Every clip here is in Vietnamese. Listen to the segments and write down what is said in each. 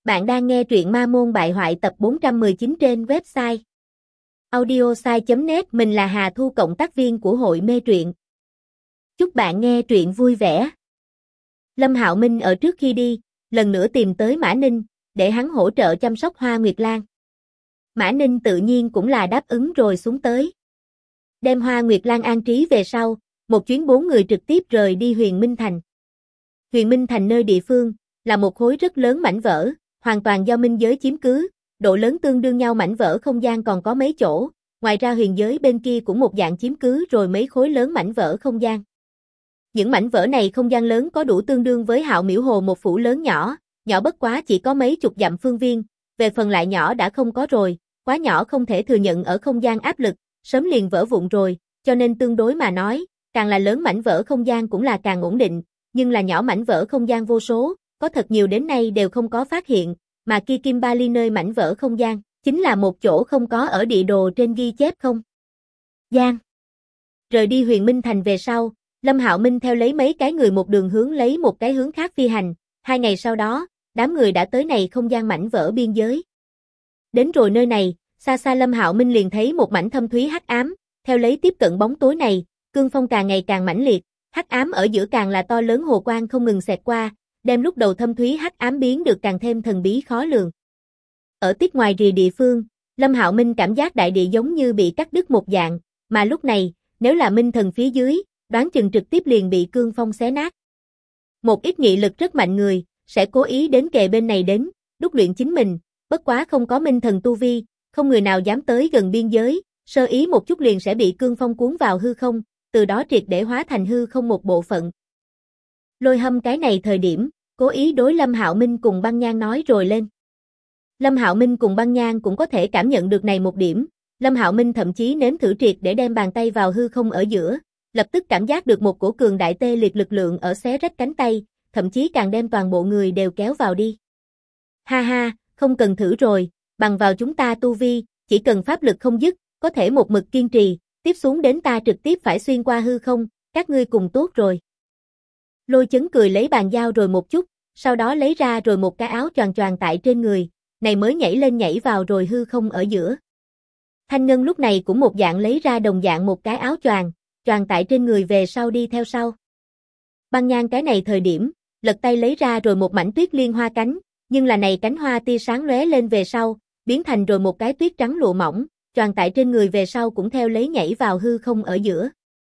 Bạn đang nghe truyện Ma Môn Bại Hoại tập 419 trên website audiosai.net. Mình là Hà Thu, cộng tác viên của hội mê truyện. Chúc bạn nghe truyện vui vẻ. Lâm Hạo Minh ở trước khi đi, lần nữa tìm tới Mã Ninh, để hắn hỗ trợ chăm sóc Hoa Nguyệt Lan. Mã Ninh tự nhiên cũng là đáp ứng rồi xuống tới. Đem Hoa Nguyệt Lan an trí về sau, một chuyến 4 người trực tiếp rời đi Huyền Minh Thành. Huyền Minh Thành nơi địa phương, là một khối rất lớn mảnh vỡ, hoàn toàn do minh giới chiếm cứ, độ lớn tương đương nhau. Mảnh vỡ không gian còn có mấy chỗ, ngoài ra huyền giới bên kia cũng một dạng chiếm cứ rồi mấy khối lớn mảnh vỡ không gian. Những mảnh vỡ này không gian lớn có đủ tương đương với Hạo Miễu Hồ một phủ lớn nhỏ, nhỏ bất quá chỉ có mấy chục dặm phương viên, về phần lại nhỏ đã không có rồi, quá nhỏ không thể thừa nhận ở không gian áp lực, sớm liền vỡ vụn rồi, cho nên tương đối mà nói, càng là lớn mảnh vỡ không gian cũng là càng ổn định, nhưng là nhỏ mảnh vỡ không gian vô số, có thật nhiều đến nay đều không có phát hiện, mà kia Kim Ba Ly nơi mảnh vỡ không gian, chính là một chỗ không có ở địa đồ trên ghi chép không gian. Rời đi Huyền Minh Thành về sau, Lâm Hạo Minh theo lấy mấy cái người một đường hướng lấy một cái hướng khác phi hành, 2 ngày sau đó, đám người đã tới này không gian mảnh vỡ biên giới. Đến rồi nơi này, xa xa Lâm Hạo Minh liền thấy một mảnh thâm thúy hắc ám, theo lấy tiếp cận bóng tối này, cương phong càng ngày càng mãnh liệt, hắc ám ở giữa càng là to lớn hồ quang không ngừng xẹt qua, đem lúc đầu thâm thúy hắc ám biến được càng thêm thần bí khó lường. Ở tít ngoài rìa địa phương, Lâm Hạo Minh cảm giác đại địa giống như bị cắt đứt một dạng, mà lúc này, nếu là minh thần phía dưới, đoán chừng trực tiếp liền bị cương phong xé nát. Một ít nghị lực rất mạnh người, sẽ cố ý đến kề bên này đến, đúc luyện chính mình, bất quá không có minh thần tu vi, không người nào dám tới gần biên giới, sơ ý một chút liền sẽ bị cương phong cuốn vào hư không, từ đó triệt để hóa thành hư không một bộ phận. Lôi Hâm cái này thời điểm, cố ý đối Lâm Hạo Minh cùng Băng Nhan nói rồi lên. Lâm Hạo Minh cùng Băng Nhan cũng có thể cảm nhận được này một điểm, Lâm Hạo Minh thậm chí nếm thử triệt để đem bàn tay vào hư không ở giữa, lập tức cảm giác được một cổ cường đại tê liệt lực lượng ở xé rách cánh tay, thậm chí càng đem toàn bộ người đều kéo vào đi. Ha ha, không cần thử rồi, bằng vào chúng ta tu vi, chỉ cần pháp lực không dứt, có thể một mực kiên trì, tiếp xuống đến ta trực tiếp phải xuyên qua hư không, các ngươi cùng tốt rồi. Lôi Chấn cười lấy bàn dao rồi một chút, sau đó lấy ra rồi một cái áo choàng choàng tại trên người, này mới nhảy lên nhảy vào rồi hư không ở giữa. Thanh Ngân lúc này cũng một dạng lấy ra đồng dạng một cái áo choàng, choàng tại trên người về sau đi theo sau. Băng Nhan cái này thời điểm, lật tay lấy ra rồi một mảnh tuyết liên hoa cánh, nhưng là này cánh hoa tia sáng lóe lên về sau, biến thành rồi một cái tuyết trắng lụa mỏng, choàng tại trên người về sau cũng theo lấy nhảy vào hư không ở giữa.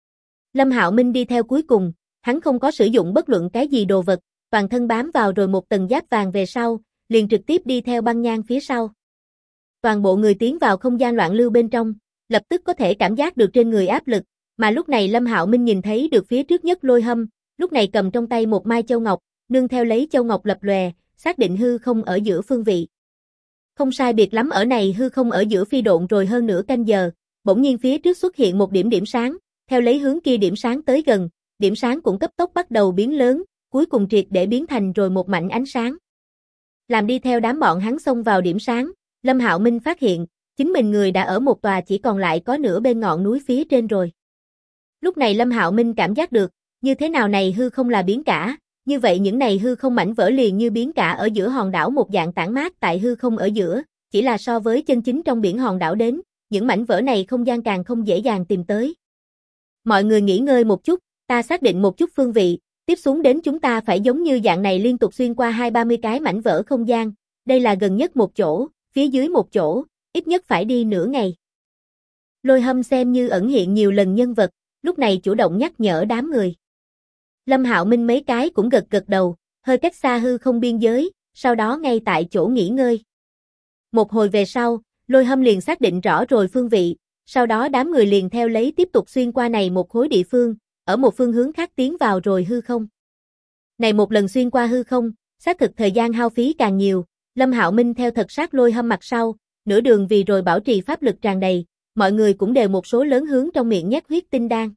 Lâm Hạo Minh đi theo cuối cùng, hắn không có sử dụng bất luận cái gì đồ vật, toàn thân bám vào rồi một tầng giáp vàng về sau, liền trực tiếp đi theo Băng Nhan phía sau. Toàn bộ người tiến vào không gian loạn lưu bên trong, lập tức có thể cảm giác được trên người áp lực, mà lúc này Lâm Hạo Minh nhìn thấy được phía trước nhất Lôi Hâm, lúc này cầm trong tay một mai châu ngọc, nương theo lấy châu ngọc lập lòe, xác định hư không ở giữa phương vị. Không sai biệt lắm ở này hư không ở giữa phi độn rồi hơn nửa canh giờ, bỗng nhiên phía trước xuất hiện một điểm sáng, theo lấy hướng kia điểm sáng tới gần, điểm sáng cũng cấp tốc bắt đầu biến lớn, cuối cùng triệt để biến thành rồi một mảnh ánh sáng. Làm đi theo đám bọn hắn xông vào điểm sáng, Lâm Hạo Minh phát hiện, chính mình người đã ở một tòa chỉ còn lại có nửa bên ngọn núi phía trên rồi. Lúc này Lâm Hạo Minh cảm giác được, như thế nào này hư không là biến cả, như vậy những này hư không mảnh vỡ liền như biến cả ở giữa hòn đảo một dạng tản mát tại hư không ở giữa, chỉ là so với chân chính trong biển hòn đảo đến, những mảnh vỡ này không gian càng không dễ dàng tìm tới. Mọi người nghỉ ngơi một chút, ta xác định một chút phương vị, tiếp xuống đến chúng ta phải giống như dạng này liên tục xuyên qua 20-30 cái mảnh vỡ không gian, đây là gần nhất một chỗ, phía dưới một chỗ, ít nhất phải đi nửa ngày. Lôi Hâm xem như ẩn hiện nhiều lần nhân vật, lúc này chủ động nhắc nhở đám người. Lâm Hạo Minh mấy cái cũng gật gật đầu, hơi cách xa hư không biên giới, sau đó ngay tại chỗ nghỉ ngơi. Một hồi về sau, Lôi Hâm liền xác định rõ rồi phương vị, sau đó đám người liền theo lấy tiếp tục xuyên qua này một khối địa phương, ở một phương hướng khác tiến vào rồi hư không. Này một lần xuyên qua hư không, xác thực thời gian hao phí càng nhiều, Lâm Hạo Minh theo thật sát Lôi Hâm mặt sau, nửa đường vì rồi bảo trì pháp lực tràn đầy, mọi người cũng đều một số lớn hướng trong miệng nhét huyết tinh đan.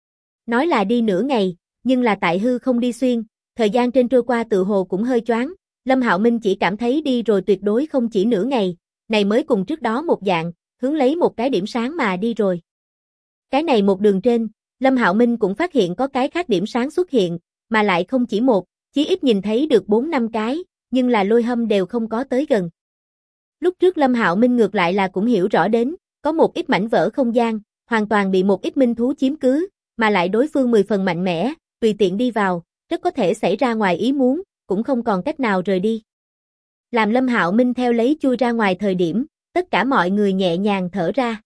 Nói là đi nửa ngày, nhưng là tại hư không đi xuyên, thời gian trên trôi qua tự hồ cũng hơi choáng, Lâm Hạo Minh chỉ cảm thấy đi rồi tuyệt đối không chỉ nửa ngày, này mới cùng trước đó một dạng, hướng lấy một cái điểm sáng mà đi rồi. Cái này một đường trên, Lâm Hạo Minh cũng phát hiện có cái khác điểm sáng xuất hiện, mà lại không chỉ một, chí ít nhìn thấy được 4-5 cái, nhưng là Lôi Hâm đều không có tới gần. Lúc trước Lâm Hạo Minh ngược lại là cũng hiểu rõ đến, có một ít mảnh vỡ không gian, hoàn toàn bị một ít minh thú chiếm cứ, mà lại đối phương 10 phần mạnh mẽ, tùy tiện đi vào, rất có thể xảy ra ngoài ý muốn, cũng không còn cách nào rời đi. Làm Lâm Hạo Minh theo lấy chui ra ngoài thời điểm, tất cả mọi người nhẹ nhàng thở ra.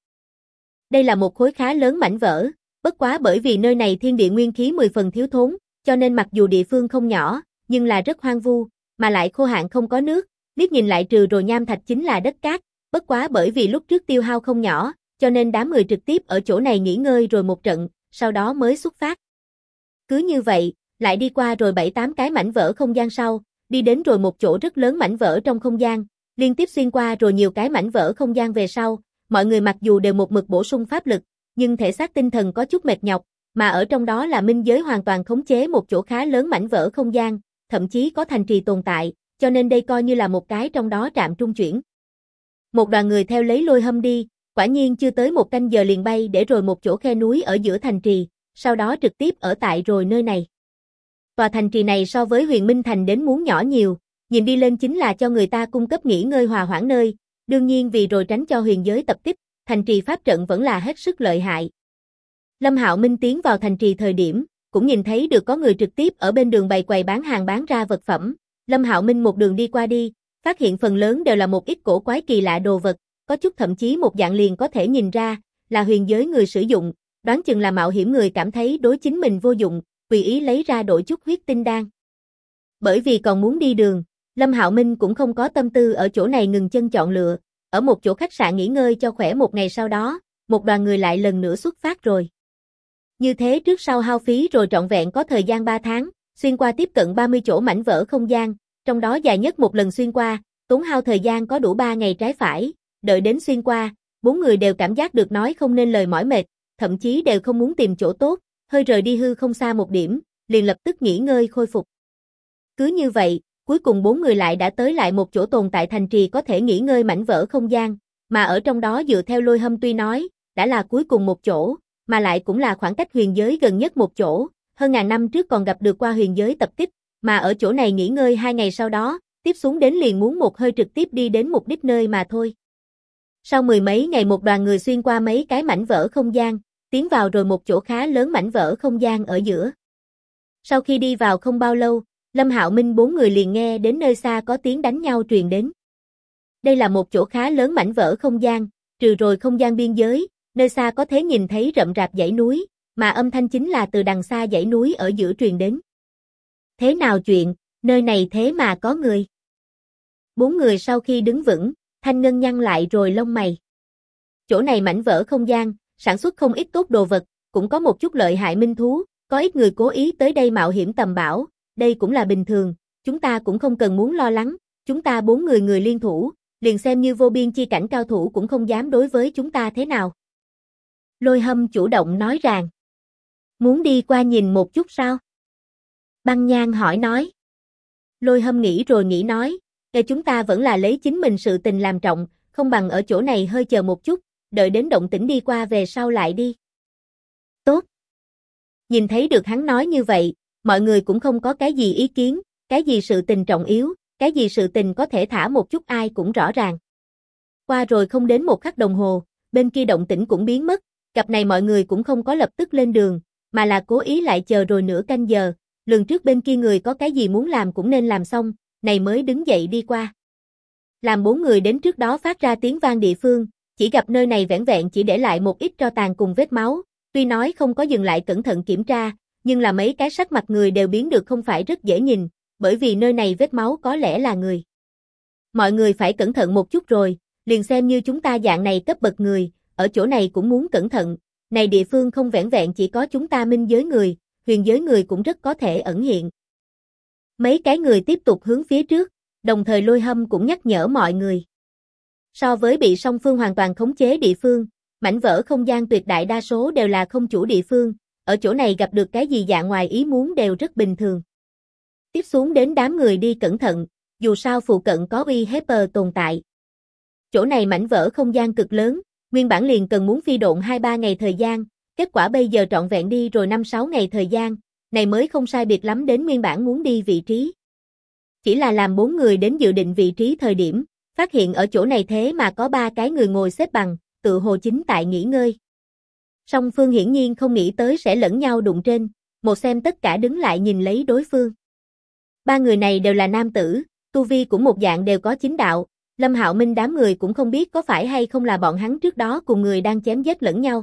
Đây là một khối khá lớn mảnh vỡ, bất quá bởi vì nơi này thiên địa nguyên khí 10 phần thiếu thốn, cho nên mặc dù địa phương không nhỏ, nhưng là rất hoang vu, mà lại khô hạn không có nước, liếc nhìn lại trừ rồi nham thạch chính là đất cát, bất quá bởi vì lúc trước tiêu hao không nhỏ, cho nên đám người trực tiếp ở chỗ này nghỉ ngơi rồi một trận, sau đó mới xuất phát. Cứ như vậy, lại đi qua rồi 7-8 cái mảnh vỡ không gian sau, đi đến rồi một chỗ rất lớn mảnh vỡ trong không gian, liên tiếp xuyên qua rồi nhiều cái mảnh vỡ không gian về sau, mọi người mặc dù đều một mực bổ sung pháp lực, nhưng thể xác tinh thần có chút mệt nhọc, mà ở trong đó là minh giới hoàn toàn khống chế một chỗ khá lớn mảnh vỡ không gian, thậm chí có thành trì tồn tại, cho nên đây coi như là một cái trong đó trạm trung chuyển. Một đoàn người theo lấy Lôi Hâm đi, quả nhiên chưa tới một canh giờ liền bay để rồi một chỗ khe núi ở giữa thành trì, sau đó trực tiếp ở tại rồi nơi này. Tòa thành trì này so với Huyền Minh Thành đến muốn nhỏ nhiều, nhìn đi lên chính là cho người ta cung cấp nghỉ ngơi hòa hoãn nơi, đương nhiên vì rồi tránh cho huyền giới tập kích, thành trì pháp trận vẫn là hết sức lợi hại. Lâm Hạo Minh tiến vào thành trì thời điểm, cũng nhìn thấy được có người trực tiếp ở bên đường bày quầy bán hàng bán ra vật phẩm. Lâm Hạo Minh một đường đi qua đi, phát hiện phần lớn đều là một ít cổ quái kỳ lạ đồ vật, có chút thậm chí một dạng liền có thể nhìn ra là huyền giới người sử dụng, đoán chừng là mạo hiểm người cảm thấy đối chính mình vô dụng, tùy ý lấy ra đổi chút huyết tinh đan. Bởi vì còn muốn đi đường, Lâm Hạo Minh cũng không có tâm tư ở chỗ này ngừng chân chọn lựa, ở một chỗ khách sạn nghỉ ngơi cho khỏe một ngày sau đó, một đoàn người lại lần nữa xuất phát rồi. Như thế trước sau hao phí rồi trọn vẹn có thời gian 3 tháng, xuyên qua tiếp cận 30 chỗ mảnh vỡ không gian, trong đó dài nhất một lần xuyên qua, tốn hao thời gian có đủ 3 ngày trái phải, đợi đến xuyên qua, 4 người đều cảm giác được nói không nên lời mỏi mệt, thậm chí đều không muốn tìm chỗ tốt, hơi rời đi hư không xa một điểm, liền lập tức nghỉ ngơi khôi phục. Cứ như vậy, cuối cùng 4 người lại đã tới lại một chỗ tồn tại thành trì có thể nghỉ ngơi mảnh vỡ không gian, mà ở trong đó dựa theo Lôi Hâm tuy nói, đã là cuối cùng một chỗ, mà lại cũng là khoảng cách huyền giới gần nhất một chỗ, hơn ngàn năm trước còn gặp được qua huyền giới tập kích, mà ở chỗ này nghỉ ngơi 2 ngày sau đó, tiếp xuống đến liền muốn một hơi trực tiếp đi đến mục đích nơi mà thôi. Sau 10 mấy ngày một đoàn người xuyên qua mấy cái mảnh vỡ không gian, tiến vào rồi một chỗ khá lớn mảnh vỡ không gian ở giữa. Sau khi đi vào không bao lâu, Lâm Hạo Minh 4 người liền nghe đến nơi xa có tiếng đánh nhau truyền đến. Đây là một chỗ khá lớn mảnh vỡ không gian, trừ rồi không gian biên giới, nơi xa có thể nhìn thấy rậm rạp dãy núi, mà âm thanh chính là từ đằng xa dãy núi ở giữa truyền đến. Thế nào chuyện, nơi này thế mà có người. 4 người sau khi đứng vững, Thanh Ngân nhăn lại rồi lông mày. Chỗ này mảnh vỡ không gian, sản xuất không ít tốt đồ vật, cũng có một chút lợi hại minh thú, có ít người cố ý tới đây mạo hiểm tầm bảo, đây cũng là bình thường, chúng ta cũng không cần muốn lo lắng, chúng ta 4 người liên thủ, liền xem như vô biên chi cảnh cao thủ cũng không dám đối với chúng ta thế nào. Lôi Hâm chủ động nói rằng, muốn đi qua nhìn một chút sao? Băng Nhan hỏi nói. Lôi Hâm nghĩ rồi nghĩ nói, chúng ta vẫn là lấy chính mình sự tình làm trọng, không bằng ở chỗ này hơi chờ một chút, đợi đến động tĩnh đi qua về sau lại đi. Tốt. Nhìn thấy được hắn nói như vậy, mọi người cũng không có cái gì ý kiến, cái gì sự tình trọng yếu, cái gì sự tình có thể thả một chút ai cũng rõ ràng. Qua rồi không đến một khắc đồng hồ, bên kia động tĩnh cũng biến mất, cặp này mọi người cũng không có lập tức lên đường, mà là cố ý lại chờ rồi nửa canh giờ, lường trước bên kia người có cái gì muốn làm cũng nên làm xong, này mới đứng dậy đi qua. Làm 4 người đến trước đó phát ra tiếng vang địa phương, chỉ gặp nơi này vẻn vẹn chỉ để lại một ít tro tàn cùng vết máu, tuy nói không có dừng lại cẩn thận kiểm tra, nhưng là mấy cái sắc mặt người đều biến được không phải rất dễ nhìn, bởi vì nơi này vết máu có lẽ là người. Mọi người phải cẩn thận một chút rồi, liền xem như chúng ta dạng này cấp bậc người, ở chỗ này cũng muốn cẩn thận, này địa phương không vẻn vẹn chỉ có chúng ta minh giới người, huyền giới người cũng rất có thể ẩn hiện. Mấy cái người tiếp tục hướng phía trước, đồng thời Lôi Hâm cũng nhắc nhở mọi người. So với bị song phương hoàn toàn khống chế địa phương, mảnh vỡ không gian tuyệt đại đa số đều là không chủ địa phương, ở chỗ này gặp được cái gì dạng ngoài ý muốn đều rất bình thường. Tiếp xuống đến đám người đi cẩn thận, dù sao phụ cận có uy hiếp tồn tại. Chỗ này mảnh vỡ không gian cực lớn, nguyên bản liền cần muốn phi độn 2-3 ngày thời gian, kết quả bây giờ trọn vẹn đi rồi 5-6 ngày thời gian, này mới không sai biệt lắm đến nguyên bản muốn đi vị trí. Chỉ là làm 4 người đến dự định vị trí thời điểm, phát hiện ở chỗ này thế mà có 3 cái người ngồi xếp bằng, tự hồ chính tại nghỉ ngơi. Song phương hiển nhiên không nghĩ tới sẽ lẫn nhau đụng trên, một xem tất cả đứng lại nhìn lấy đối phương. 3 người này đều là nam tử, tu vi cũng một dạng đều có chính đạo, Lâm Hạo Minh đám người cũng không biết có phải hay không là bọn hắn trước đó cùng người đang chém giết lẫn nhau.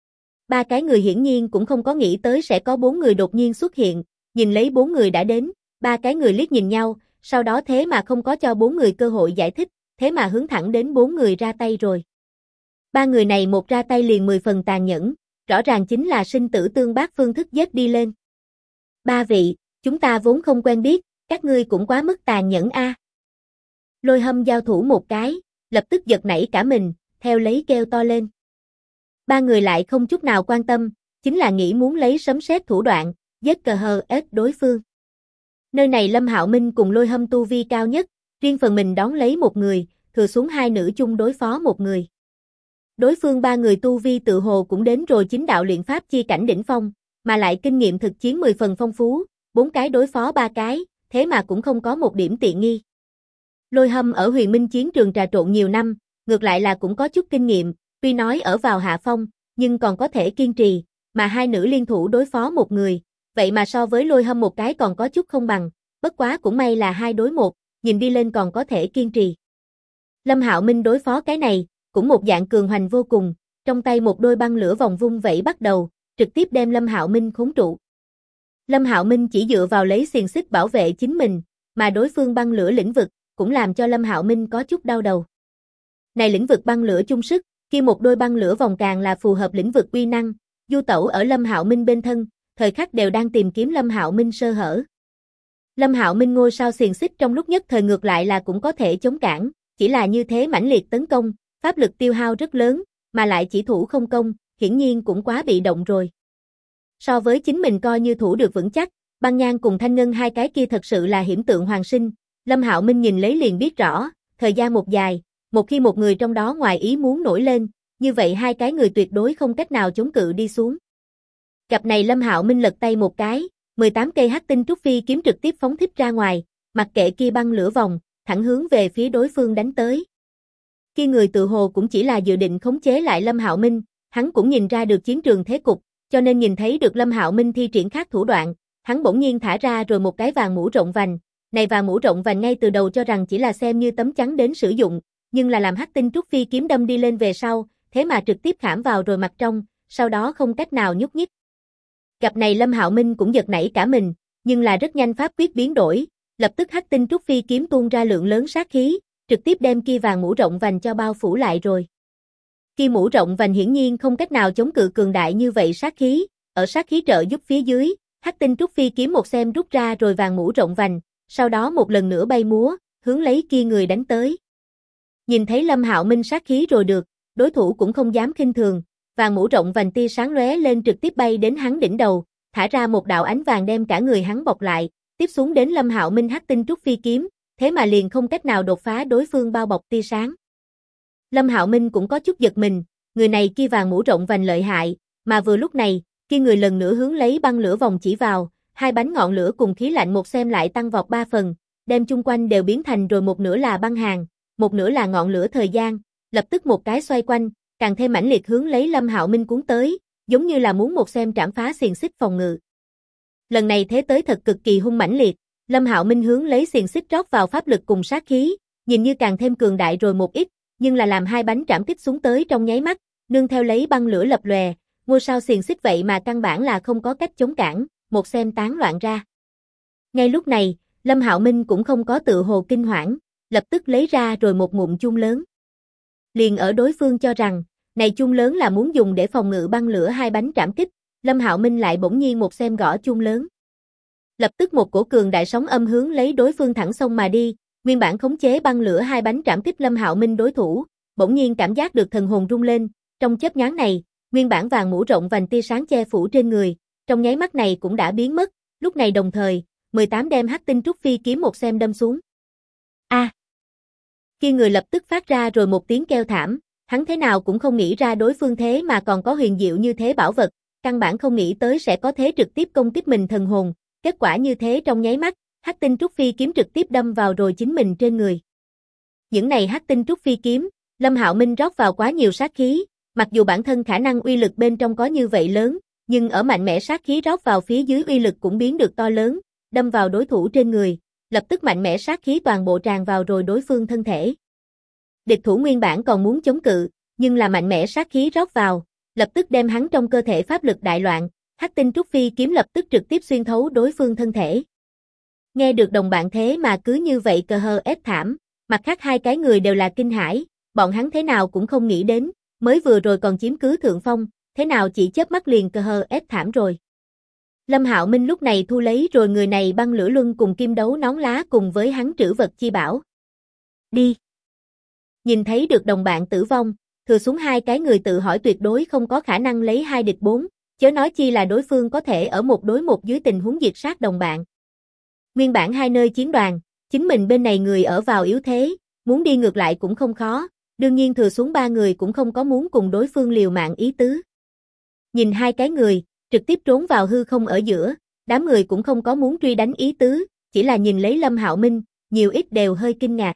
3 cái người hiển nhiên cũng không có nghĩ tới sẽ có 4 người đột nhiên xuất hiện, nhìn lấy 4 người đã đến, 3 cái người liếc nhìn nhau, sau đó thế mà không có cho 4 người cơ hội giải thích, thế mà hướng thẳng đến 4 người ra tay rồi. 3 người này một ra tay liền 10 phần tàn nhẫn, rõ ràng chính là sinh tử tương bác phương thức giết đi lên. 3 vị, chúng ta vốn không quen biết, các ngươi cũng quá mức tàn nhẫn a. Lôi Hâm giao thủ một cái, lập tức giật nảy cả mình, theo lấy kêu to lên. 3 người lại không chút nào quan tâm, chính là nghĩ muốn lấy sấm sét thủ đoạn, giết cờ hờ ết đối phương. Nơi này Lâm Hạo Minh cùng Lôi Hâm tu vi cao nhất, riêng phần mình đón lấy một người, thừa xuống 2 nữ chung đối phó một người. Đối phương 3 người tu vi tự hồ cũng đến rồi chính đạo luyện pháp chi cảnh đỉnh phong, mà lại kinh nghiệm thực chiến 10 phần phong phú, 4 cái đối phó 3 cái, thế mà cũng không có một điểm tiện nghi. Lôi Hâm ở Huyền Minh chiến trường trà trộn nhiều năm, ngược lại là cũng có chút kinh nghiệm, tuy nói ở vào hạ phong, nhưng còn có thể kiên trì, mà 2 nữ liên thủ đối phó một người, vậy mà so với Lôi Hâm một cái còn có chút không bằng, bất quá cũng may là 2 đối 1, nhìn đi lên còn có thể kiên trì. Lâm Hạo Minh đối phó cái này, cũng một dạng cường hoành vô cùng, trong tay một đôi băng lửa vòng vung vẩy bắt đầu, trực tiếp đem Lâm Hạo Minh khốn trụ. Lâm Hạo Minh chỉ dựa vào lấy xiềng xích bảo vệ chính mình, mà đối phương băng lửa lĩnh vực, cũng làm cho Lâm Hạo Minh có chút đau đầu. Này lĩnh vực băng lửa chung sức, kia một đôi băng lửa vòng càng là phù hợp lĩnh vực uy năng, du tẩu ở Lâm Hạo Minh bên thân, thời khắc đều đang tìm kiếm Lâm Hạo Minh sơ hở. Lâm Hạo Minh ngôi sao xiềng xích trong lúc nhất thời ngược lại là cũng có thể chống cản, chỉ là như thế mãnh liệt tấn công, pháp lực tiêu hao rất lớn, mà lại chỉ thủ không công, hiển nhiên cũng quá bị động rồi. So với chính mình coi như thủ được vững chắc, Băng Nhan cùng Thanh Ngân hai cái kia thật sự là hiểm tượng hoàng sinh, Lâm Hạo Minh nhìn lấy liền biết rõ, thời gian một dài, một khi một người trong đó ngoài ý muốn nổi lên, như vậy 2 cái người tuyệt đối không cách nào chống cự đi xuống. Cặp này Lâm Hạo Minh lật tay một cái, 18 cây hắc tinh trúc phi kiếm trực tiếp phóng thích ra ngoài, mặc kệ kia băng lửa vòng, thẳng hướng về phía đối phương đánh tới. Kia người tự hồ cũng chỉ là dự định khống chế lại Lâm Hạo Minh, hắn cũng nhìn ra được chiến trường thế cục, cho nên nhìn thấy được Lâm Hạo Minh thi triển khác thủ đoạn, hắn bỗng nhiên thả ra rồi một cái vàng mũ rộng vành. Này vàng mũ rộng vành ngay từ đầu cho rằng chỉ là xem như tấm chắn đến sử dụng, nhưng là làm hắc tinh trúc phi kiếm đâm đi lên về sau, thế mà trực tiếp khảm vào rồi mặt trong, sau đó không cách nào nhúc nhích. Cặp này Lâm Hạo Minh cũng giật nảy cả mình, nhưng là rất nhanh pháp quyết biến đổi, lập tức hắc tinh trúc phi kiếm tuôn ra lượng lớn sát khí, trực tiếp đem kia vàng mũ rộng vành cho bao phủ lại rồi. Kia mũ rộng vành hiển nhiên không cách nào chống cự cường đại như vậy sát khí, ở sát khí trợ giúp phía dưới, hắc tinh trúc phi kiếm một xem rút ra rồi vàng mũ rộng vành, sau đó một lần nữa bay múa, hướng lấy kia người đánh tới. Nhìn thấy Lâm Hạo Minh sát khí rồi được, đối thủ cũng không dám khinh thường, vàng mũ rộng vành tia sáng lóe lên trực tiếp bay đến hắn đỉnh đầu, thả ra một đạo ánh vàng đem cả người hắn bọc lại, tiếp xuống đến Lâm Hạo Minh hắc tinh trúc phi kiếm, thế mà liền không cách nào đột phá đối phương bao bọc tia sáng. Lâm Hạo Minh cũng có chút giật mình, người này kia vàng mũ rộng vành lợi hại, mà vừa lúc này, kia người lần nữa hướng lấy băng lửa vòng chỉ vào, 2 bánh ngọn lửa cùng khí lạnh một xem lại tăng vọt 3 phần, đem chung quanh đều biến thành rồi một nửa là băng hàng, một nửa là ngọn lửa thời gian, lập tức một cái xoay quanh, càng thêm mãnh liệt hướng lấy Lâm Hạo Minh cuốn tới, giống như là muốn một xem trảm phá xiềng xích phòng ngự. Lần này thế tới thật cực kỳ hung mãnh liệt, Lâm Hạo Minh hướng lấy xiềng xích rót vào pháp lực cùng sát khí, nhìn như càng thêm cường đại rồi một ít, nhưng là làm 2 bánh trảm kích xuống tới trong nháy mắt, nương theo lấy băng lửa lập lòe, ngôi sao xiềng xích vậy mà căn bản là không có cách chống cản, một xem tán loạn ra. Ngay lúc này, Lâm Hạo Minh cũng không có tự hồ kinh hoảng, lập tức lấy ra rồi một ngụm chuông lớn. Liền ở đối phương cho rằng, này chuông lớn là muốn dùng để phòng ngự băng lửa 2 bánh trảm kích, Lâm Hạo Minh lại bỗng nhiên một xem gõ chuông lớn. Lập tức một cổ cường đại sóng âm hướng lấy đối phương thẳng xông mà đi, nguyên bản khống chế băng lửa 2 bánh trảm kích Lâm Hạo Minh đối thủ, bỗng nhiên cảm giác được thần hồn rung lên, trong chớp nhoáng này, nguyên bản vàng mũ rộng vành tia sáng che phủ trên người, trong nháy mắt này cũng đã biến mất, lúc này đồng thời, 18 đem hắc tinh trúc phi kiếm một xem đâm xuống. A! Kia người lập tức phát ra rồi một tiếng kêu thảm, hắn thế nào cũng không nghĩ ra đối phương thế mà còn có huyền diệu như thế bảo vật, căn bản không nghĩ tới sẽ có thế trực tiếp công kích mình thần hồn, kết quả như thế trong nháy mắt, Hắc tinh trúc phi kiếm trực tiếp đâm vào rồi chính mình trên người. Những này hắc tinh trúc phi kiếm, Lâm Hạo Minh rót vào quá nhiều sát khí, mặc dù bản thân khả năng uy lực bên trong có như vậy lớn, nhưng ở mạnh mẽ sát khí rót vào phía dưới uy lực cũng biến được to lớn, đâm vào đối thủ trên người, lập tức mạnh mẽ sát khí toàn bộ tràn vào rồi đối phương thân thể. Địch thủ nguyên bản còn muốn chống cự, nhưng là mạnh mẽ sát khí rót vào, lập tức đem hắn trong cơ thể pháp lực đại loạn, hắc tinh trúc phi kiếm lập tức trực tiếp xuyên thấu đối phương thân thể. Nghe được đồng bạn thế mà cứ như vậy cờ hờ ép thảm, mặt khác hai cái người đều là kinh hãi, bọn hắn thế nào cũng không nghĩ đến, mới vừa rồi còn chiếm cứ thượng phong, thế nào chỉ chớp mắt liền cờ hờ ép thảm rồi. Lâm Hạo Minh lúc này thu lấy rồi người này băng lửa luân cùng kim đấu nón lá cùng với hắn trữ vật chi bảo. Đi. Nhìn thấy được đồng bạn tử vong, thừa xuống hai cái người tự hỏi tuyệt đối không có khả năng lấy 2 địch 4, chớ nói chi là đối phương có thể ở 1 đối 1 dưới tình huống diệt sát đồng bạn. Nguyên bản hai nơi chiến đoàn, chính mình bên này người ở vào yếu thế, muốn đi ngược lại cũng không khó, đương nhiên thừa xuống 3 người cũng không có muốn cùng đối phương liều mạng ý tứ. Nhìn hai cái người, trực tiếp trốn vào hư không ở giữa, đám người cũng không có muốn truy đánh ý tứ, chỉ là nhìn lấy Lâm Hạo Minh, nhiều ít đều hơi kinh ngạc.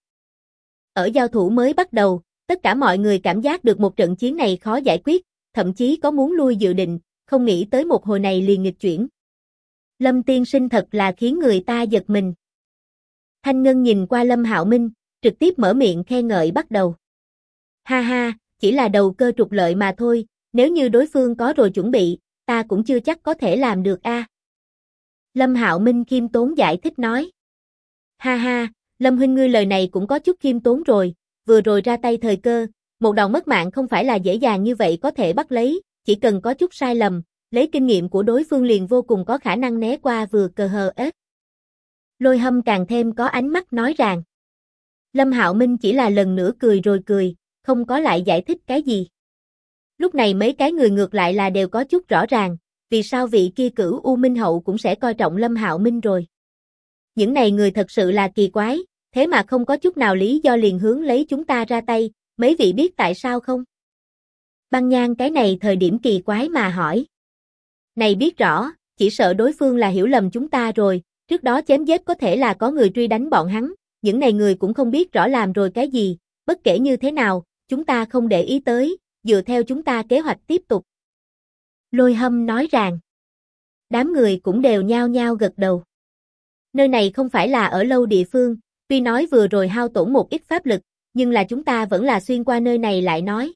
Ở giao thủ mới bắt đầu, tất cả mọi người cảm giác được một trận chiến này khó giải quyết, thậm chí có muốn lui dự định, không nghĩ tới một hồi này liền nghịch chuyển. Lâm tiên sinh thật là khiến người ta giật mình. Thanh Ngân nhìn qua Lâm Hạo Minh, trực tiếp mở miệng khen ngợi bắt đầu. Ha ha, chỉ là đầu cơ trục lợi mà thôi, nếu như đối phương có rồi chuẩn bị, ta cũng chưa chắc có thể làm được a. Lâm Hạo Minh khiêm tốn giải thích nói. Ha ha, Lâm huynh ngươi lời này cũng có chút khiêm tốn rồi, vừa rồi ra tay thời cơ, một đòn mất mạng không phải là dễ dàng như vậy có thể bắt lấy, chỉ cần có chút sai lầm, lấy kinh nghiệm của đối phương liền vô cùng có khả năng né qua vừa cờ hờ ết. Lôi Hâm càng thêm có ánh mắt nói rằng. Lâm Hạo Minh chỉ là lần nữa cười rồi cười, không có lại giải thích cái gì. Lúc này mấy cái người ngược lại là đều có chút rõ ràng, vì sao vị kia Cửu U Minh Hậu cũng sẽ coi trọng Lâm Hạo Minh rồi. Những này người thật sự là kỳ quái, thế mà không có chút nào lý do liền hướng lấy chúng ta ra tay, mấy vị biết tại sao không? Băng Nhan cái này thời điểm kỳ quái mà hỏi. Này biết rõ, chỉ sợ đối phương là hiểu lầm chúng ta rồi, trước đó chém giết có thể là có người truy đánh bọn hắn, những này người cũng không biết rõ làm rồi cái gì, bất kể như thế nào, chúng ta không để ý tới, dựa theo chúng ta kế hoạch tiếp tục. Lôi Hâm nói rằng, đám người cũng đều nhao nhao gật đầu. Nơi này không phải là ở lâu địa phương, tuy nói vừa rồi hao tổn một ít pháp lực, nhưng là chúng ta vẫn là xuyên qua nơi này lại nói.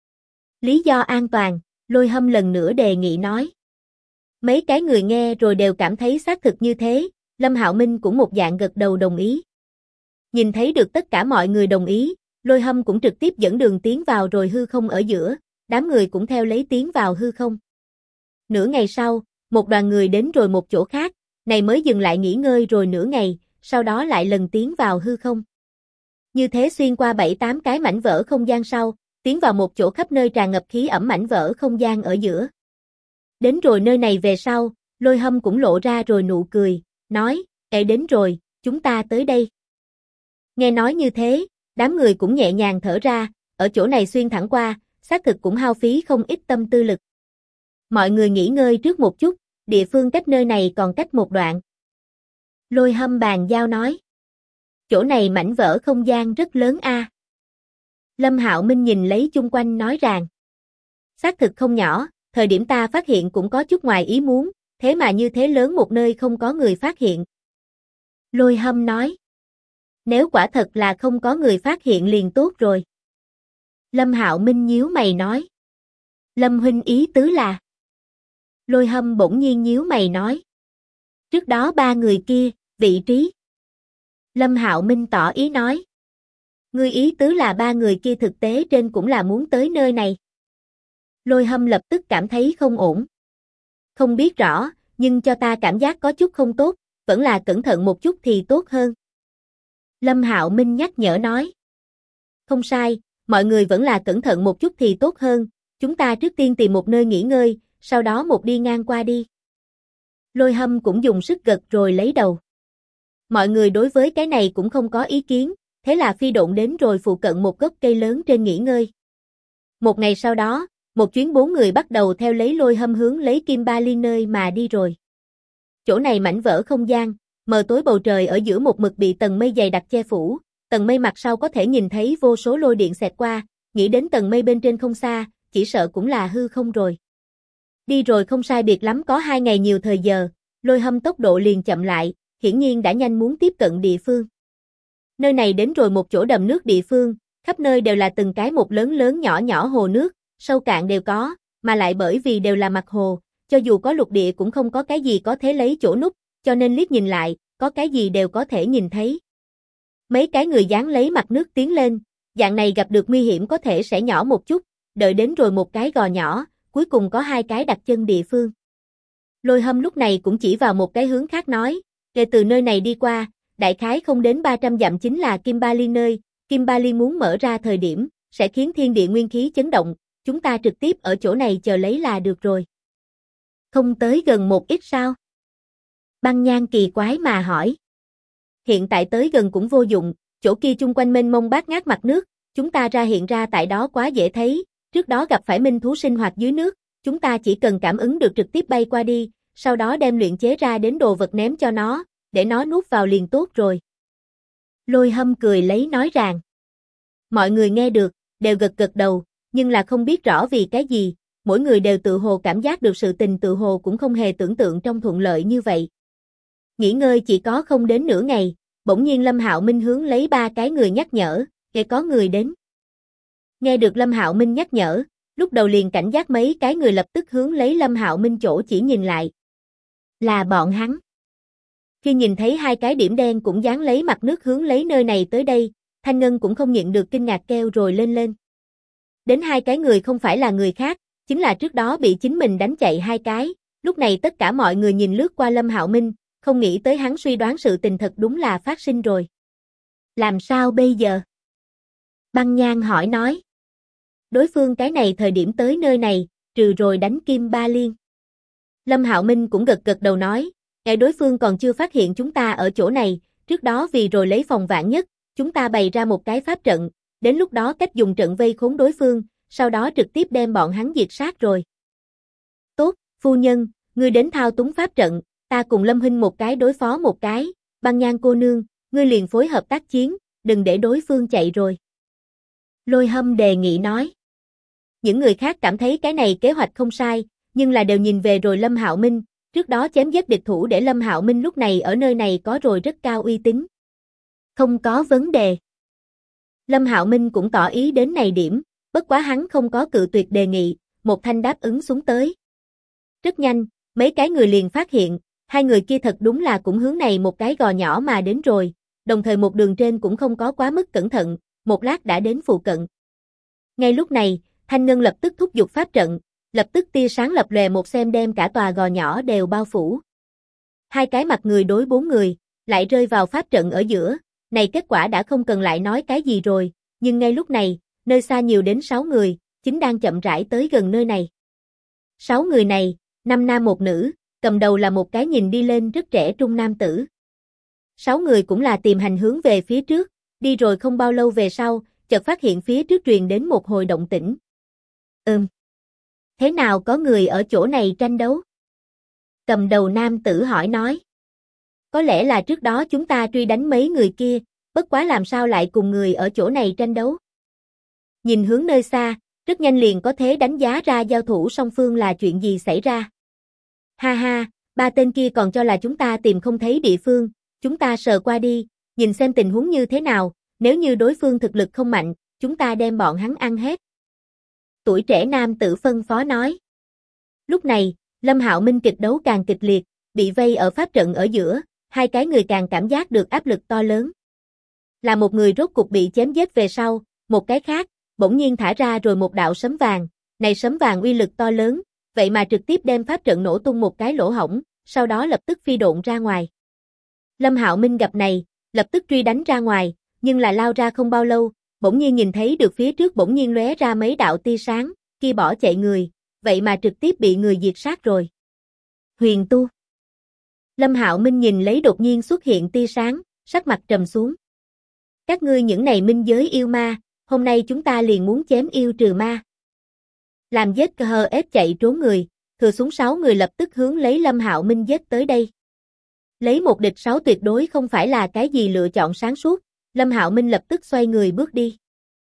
Lý do an toàn, Lôi Hâm lần nữa đề nghị nói. Mấy cái người nghe rồi đều cảm thấy xác thực như thế, Lâm Hạo Minh cũng một dạng gật đầu đồng ý. Nhìn thấy được tất cả mọi người đồng ý, Lôi Hâm cũng trực tiếp dẫn đường tiến vào rồi hư không ở giữa, đám người cũng theo lấy tiến vào hư không. Nửa ngày sau, một đoàn người đến rồi một chỗ khác, này mới dừng lại nghỉ ngơi rồi nửa ngày, sau đó lại lần tiến vào hư không. Như thế xuyên qua 7-8 cái mảnh vỡ không gian sau, tiến vào một chỗ khắp nơi tràn ngập khí ẩm mảnh vỡ không gian ở giữa. Đến rồi nơi này về sau, Lôi Hâm cũng lộ ra rồi nụ cười, nói, đến rồi, chúng ta tới đây. Nghe nói như thế, đám người cũng nhẹ nhàng thở ra, ở chỗ này xuyên thẳng qua, xác thực cũng hao phí không ít tâm tư lực. Mọi người nghỉ ngơi trước một chút, địa phương cách nơi này còn cách một đoạn. Lôi Hâm bàn giao nói. Chỗ này mảnh vỡ không gian rất lớn a. Lâm Hạo Minh nhìn lấy chung quanh nói rằng. Xác thực không nhỏ, thời điểm ta phát hiện cũng có chút ngoài ý muốn, thế mà như thế lớn một nơi không có người phát hiện. Lôi Hâm nói. Nếu quả thật là không có người phát hiện liền tốt rồi. Lâm Hạo Minh nhíu mày nói. Lâm huynh ý tứ là. Lôi Hâm bỗng nhiên nhíu mày nói. Trước đó 3 người kia, vị trí. Lâm Hạo Minh tỏ ý nói. Ngươi ý tứ là 3 người kia thực tế trên cũng là muốn tới nơi này. Lôi Hâm lập tức cảm thấy không ổn. Không biết rõ, nhưng cho ta cảm giác có chút không tốt, vẫn là cẩn thận một chút thì tốt hơn. Lâm Hạo Minh nhắc nhở nói. Không sai, mọi người vẫn là cẩn thận một chút thì tốt hơn, chúng ta trước tiên tìm một nơi nghỉ ngơi, sau đó một đi ngang qua đi. Lôi Hâm cũng dùng sức gật rồi lấy đầu. Mọi người đối với cái này cũng không có ý kiến, thế là phi độn đến rồi phụ cận một gốc cây lớn trên nghỉ ngơi. Một ngày sau đó, một chuyến 4 người bắt đầu theo lấy Lôi Hâm hướng lấy Kim Ba Liên nơi mà đi rồi. Chỗ này mảnh vỡ không gian, mờ tối bầu trời ở giữa một mực bị tầng mây dày đặc che phủ, tầng mây mặt sau có thể nhìn thấy vô số lôi điện xẹt qua, nghĩ đến tầng mây bên trên không xa, chỉ sợ cũng là hư không rồi. Đi rồi không sai biệt lắm có 2 ngày nhiều thời giờ, Lôi Hâm tốc độ liền chậm lại, hiển nhiên đã nhanh muốn tiếp cận địa phương. Nơi này đến rồi một chỗ đầm nước địa phương, khắp nơi đều là từng cái một lớn lớn nhỏ nhỏ hồ nước, sâu cạn đều có, mà lại bởi vì đều là mặt hồ, cho dù có lục địa cũng không có cái gì có thể lấy chỗ núp, cho nên liếc nhìn lại, có cái gì đều có thể nhìn thấy. Mấy cái người dáng lấy mặt nước tiến lên, dạng này gặp được nguy hiểm có thể sẽ nhỏ một chút, đợi đến rồi một cái gò nhỏ, cuối cùng có 2 cái đặt chân địa phương. Lôi Hâm lúc này cũng chỉ vào một cái hướng khác nói, kể từ nơi này đi qua, đại khái không đến 300 dặm chính là Kim Ba Liên nơi, Kim Ba Liên muốn mở ra thời điểm, sẽ khiến thiên địa nguyên khí chấn động, chúng ta trực tiếp ở chỗ này chờ lấy là được rồi. Không tới gần một ít sao? Băng Nhan kỳ quái mà hỏi. Hiện tại tới gần cũng vô dụng, chỗ kia chung quanh mênh mông bát ngát mặt nước, chúng ta hiện ra tại đó quá dễ thấy, trước đó gặp phải minh thú sinh hoạt dưới nước, chúng ta chỉ cần cảm ứng được trực tiếp bay qua đi, sau đó đem luyện chế ra đến đồ vật ném cho nó, để nó nuốt vào liền tốt rồi. Lôi Hâm cười lấy nói rằng. Mọi người nghe được, đều gật gật đầu, nhưng là không biết rõ vì cái gì, mỗi người đều tự hồ cảm giác được sự tình tự hồ cũng không hề tưởng tượng trong thuận lợi như vậy. Nghỉ ngơi chỉ có không đến nửa ngày, bỗng nhiên Lâm Hạo Minh hướng lấy 3 cái người nhắc nhở, để có người đến. Nghe được Lâm Hạo Minh nhắc nhở, lúc đầu liền cảnh giác mấy cái người lập tức hướng lấy Lâm Hạo Minh chỗ chỉ nhìn lại. Là bọn hắn. Khi nhìn thấy 2 cái điểm đen cũng dán lấy mặt nước hướng lấy nơi này tới đây, Thanh Ngân cũng không nhịn được kinh ngạc kêu rồi lên. Đến 2 cái người không phải là người khác, chính là trước đó bị chính mình đánh chạy 2 cái, lúc này tất cả mọi người nhìn lướt qua Lâm Hạo Minh, không nghĩ tới hắn suy đoán sự tình thật đúng là phát sinh rồi. Làm sao bây giờ? Băng Nhan hỏi nói. Đối phương cái này thời điểm tới nơi này, trừ rồi đánh Kim Ba Liên. Lâm Hạo Minh cũng gật gật đầu nói, đối phương còn chưa phát hiện chúng ta ở chỗ này, trước đó vì rồi lấy phòng vạn nhất, chúng ta bày ra một cái pháp trận, đến lúc đó cách dùng trận vây khốn đối phương, sau đó trực tiếp đem bọn hắn diệt sát rồi. Tốt, phu nhân, ngươi đến thao túng pháp trận, ta cùng Lâm huynh một cái đối phó một cái, Băng Nhan cô nương, ngươi liền phối hợp tác chiến, đừng để đối phương chạy rồi. Lôi Hâm đề nghị nói. Những người khác cảm thấy cái này kế hoạch không sai, nhưng là đều nhìn về rồi Lâm Hạo Minh, trước đó chém giết địch thủ để Lâm Hạo Minh lúc này ở nơi này có rồi rất cao uy tín. Không có vấn đề. Lâm Hạo Minh cũng tỏ ý đến này điểm, bất quá hắn không có cự tuyệt đề nghị, một thanh đáp ứng xuống tới. Rất nhanh, mấy cái người liền phát hiện, 2 người kia thật đúng là cũng hướng này một cái gò nhỏ mà đến rồi, đồng thời một đường trên cũng không có quá mức cẩn thận, một lát đã đến phụ cận. Ngay lúc này, Thanh Ngân lập tức thúc giục pháp trận, lập tức tia sáng lập lòe một xem đem cả tòa gò nhỏ đều bao phủ. 2 cái mặt người đối 4 người, lại rơi vào pháp trận ở giữa, này kết quả đã không cần lại nói cái gì rồi, nhưng ngay lúc này, nơi xa nhiều đến 6 người, chính đang chậm rãi tới gần nơi này. 6 người này, 5 nam 1 nữ, cầm đầu là một cái nhìn đi lên rất trẻ trung nam tử. 6 người cũng là tìm hành hướng về phía trước, đi rồi không bao lâu về sau, chợt phát hiện phía trước truyền đến một hồi động tĩnh. Thế nào có người ở chỗ này tranh đấu? Cầm đầu nam tử hỏi nói. Có lẽ là trước đó chúng ta truy đánh mấy người kia, bất quá làm sao lại cùng người ở chỗ này tranh đấu? Nhìn hướng nơi xa, rất nhanh liền có thể đánh giá ra giao thủ song phương là chuyện gì xảy ra. Ha ha, 3 tên kia còn cho là chúng ta tìm không thấy địa phương, chúng ta sờ qua đi, nhìn xem tình huống như thế nào, nếu như đối phương thực lực không mạnh, chúng ta đem bọn hắn ăn hết. Tuổi trẻ nam tử phân phó nói. Lúc này, Lâm Hạo Minh kịch đấu càng kịch liệt, bị vây ở pháp trận ở giữa, 2 cái người càng cảm giác được áp lực to lớn. Là một người rốt cục bị chém giết về sau, một cái khác, bỗng nhiên thả ra rồi một đạo sấm vàng, này sấm vàng uy lực to lớn, vậy mà trực tiếp đem pháp trận nổ tung một cái lỗ hổng, sau đó lập tức phi độn ra ngoài. Lâm Hạo Minh gặp này, lập tức truy đánh ra ngoài, nhưng là lao ra không bao lâu, bỗng nhiên nhìn thấy được phía trước bỗng nhiên lóe ra mấy đạo tia sáng, kia bỏ chạy người, vậy mà trực tiếp bị người diệt sát rồi. Huyền tu. Lâm Hạo Minh nhìn lấy đột nhiên xuất hiện tia sáng, sắc mặt trầm xuống. Các ngươi những này minh giới yêu ma, hôm nay chúng ta liền muốn chém yêu trừ ma. Làm giết hờ ép chạy trốn người, thừa xuống 6 người lập tức hướng lấy Lâm Hạo Minh giết tới đây. Lấy một địch 6 tuyệt đối không phải là cái gì lựa chọn sáng suốt, Lâm Hạo Minh lập tức xoay người bước đi.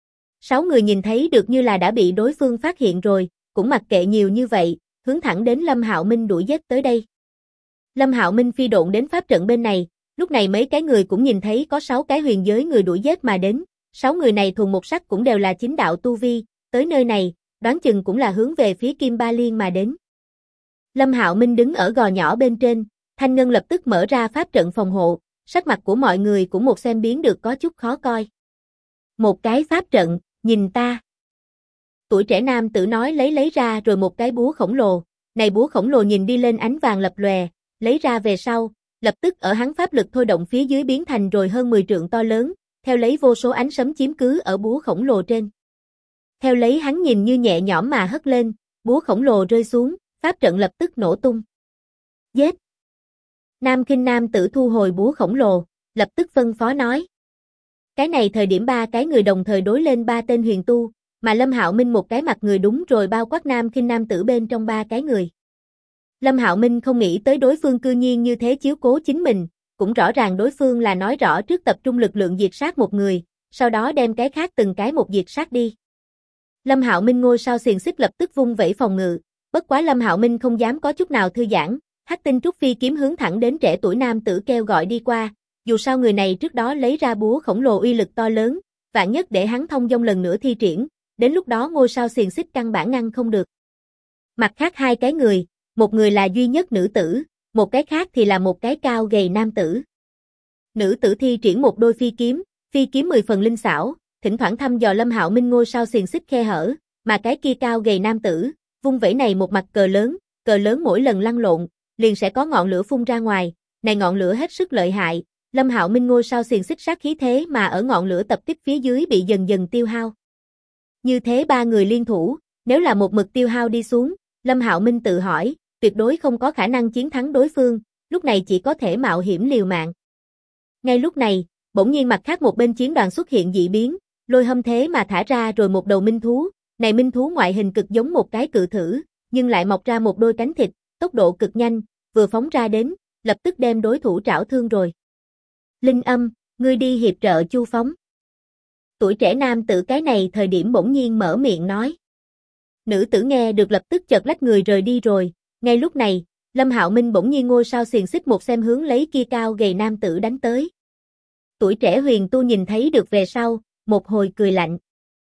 6 người nhìn thấy được như là đã bị đối phương phát hiện rồi, cũng mặc kệ nhiều như vậy, hướng thẳng đến Lâm Hạo Minh đuổi giết tới đây. Lâm Hạo Minh phi độn đến pháp trận bên này, lúc này mấy cái người cũng nhìn thấy có 6 cái huyền giới người đuổi giết mà đến, 6 người này thuần một sắc cũng đều là chính đạo tu vi, tới nơi này, đoán chừng cũng là hướng về phía Kim Ba Liên mà đến. Lâm Hạo Minh đứng ở gò nhỏ bên trên, Thanh Ngân lập tức mở ra pháp trận phòng hộ, sắc mặt của mọi người cũng một xem biến được có chút khó coi. Một cái pháp trận, nhìn ta. Tuổi trẻ nam tử nói lấy ra rồi một cái búa khổng lồ, này búa khổng lồ nhìn đi lên ánh vàng lập lòe, lấy ra về sau, lập tức ở hắn pháp lực thôi động phía dưới biến thành rồi hơn 10 trượng to lớn, theo lấy vô số ánh sấm chiếm cứ ở búa khổng lồ trên. Theo lấy hắn nhìn như nhẹ nhõm mà hất lên, búa khổng lồ rơi xuống, pháp trận lập tức nổ tung. Giết! Nam Kinh nam tử thu hồi búa khổng lồ, lập tức phân phó nói. Cái này thời điểm 3 cái người đồng thời đối lên 3 tên huyền tu, mà Lâm Hạo Minh một cái mặt người đúng rồi bao quát Nam Kinh nam tử bên trong 3 cái người. Lâm Hạo Minh không nghĩ tới đối phương cư nhiên như thế chiếu cố chính mình, cũng rõ ràng đối phương là nói rõ trước tập trung lực lượng diệt sát một người, sau đó đem cái khác từng cái một diệt sát đi. Lâm Hạo Minh ngôi sao xiềng xích lập tức vung vẩy phòng ngự, bất quá Lâm Hạo Minh không dám có chút nào thư giãn, Hắc Tinh Trúc Phi kiếm hướng thẳng đến trẻ tuổi nam tử kêu gọi đi qua, dù sao người này trước đó lấy ra búa khổng lồ uy lực to lớn, vạn nhất để hắn thông dong lần nữa thi triển, đến lúc đó ngôi sao xiềng xích căn bản ngăn không được. Mặt khác 2 cái người, một người là duy nhất nữ tử, một cái khác thì là một cái cao gầy nam tử. Nữ tử thi triển một đôi phi kiếm 10 phần linh xảo, thỉnh thoảng thăm dò Lâm Hạo Minh ngôi sao xiềng xích khe hở, mà cái kia cao gầy nam tử, vung vẩy này một mặt cờ lớn mỗi lần lăn lộn, liền sẽ có ngọn lửa phun ra ngoài, này ngọn lửa hết sức lợi hại, Lâm Hạo Minh ngôi sao xiềng xích sát khí thế mà ở ngọn lửa tập kích phía dưới bị dần dần tiêu hao. Như thế 3 người liên thủ, nếu là một mực tiêu hao đi xuống, Lâm Hạo Minh tự hỏi, tuyệt đối không có khả năng chiến thắng đối phương, lúc này chỉ có thể mạo hiểm liều mạng. Ngay lúc này, bỗng nhiên mặt khác một bên chiến đoàn xuất hiện dị biến, lôi hâm thế mà thả ra rồi một đầu minh thú, này minh thú ngoại hình cực giống một cái cự thử, nhưng lại mọc ra một đôi cánh thịt, tốc độ cực nhanh, vừa phóng ra đến, lập tức đem đối thủ trảo thương rồi. Linh Âm, ngươi đi hiệp trợ Chu Phóng. Tuổi trẻ nam tử cái này thời điểm bỗng nhiên mở miệng nói. Nữ tử nghe được lập tức chợt lách người rời đi rồi, ngay lúc này, Lâm Hạo Minh bỗng nhiên ngôi sao xiềng xích một xem hướng lấy kia cao gầy nam tử đánh tới. Tuổi trẻ huyền tu nhìn thấy được về sau, một hồi cười lạnh.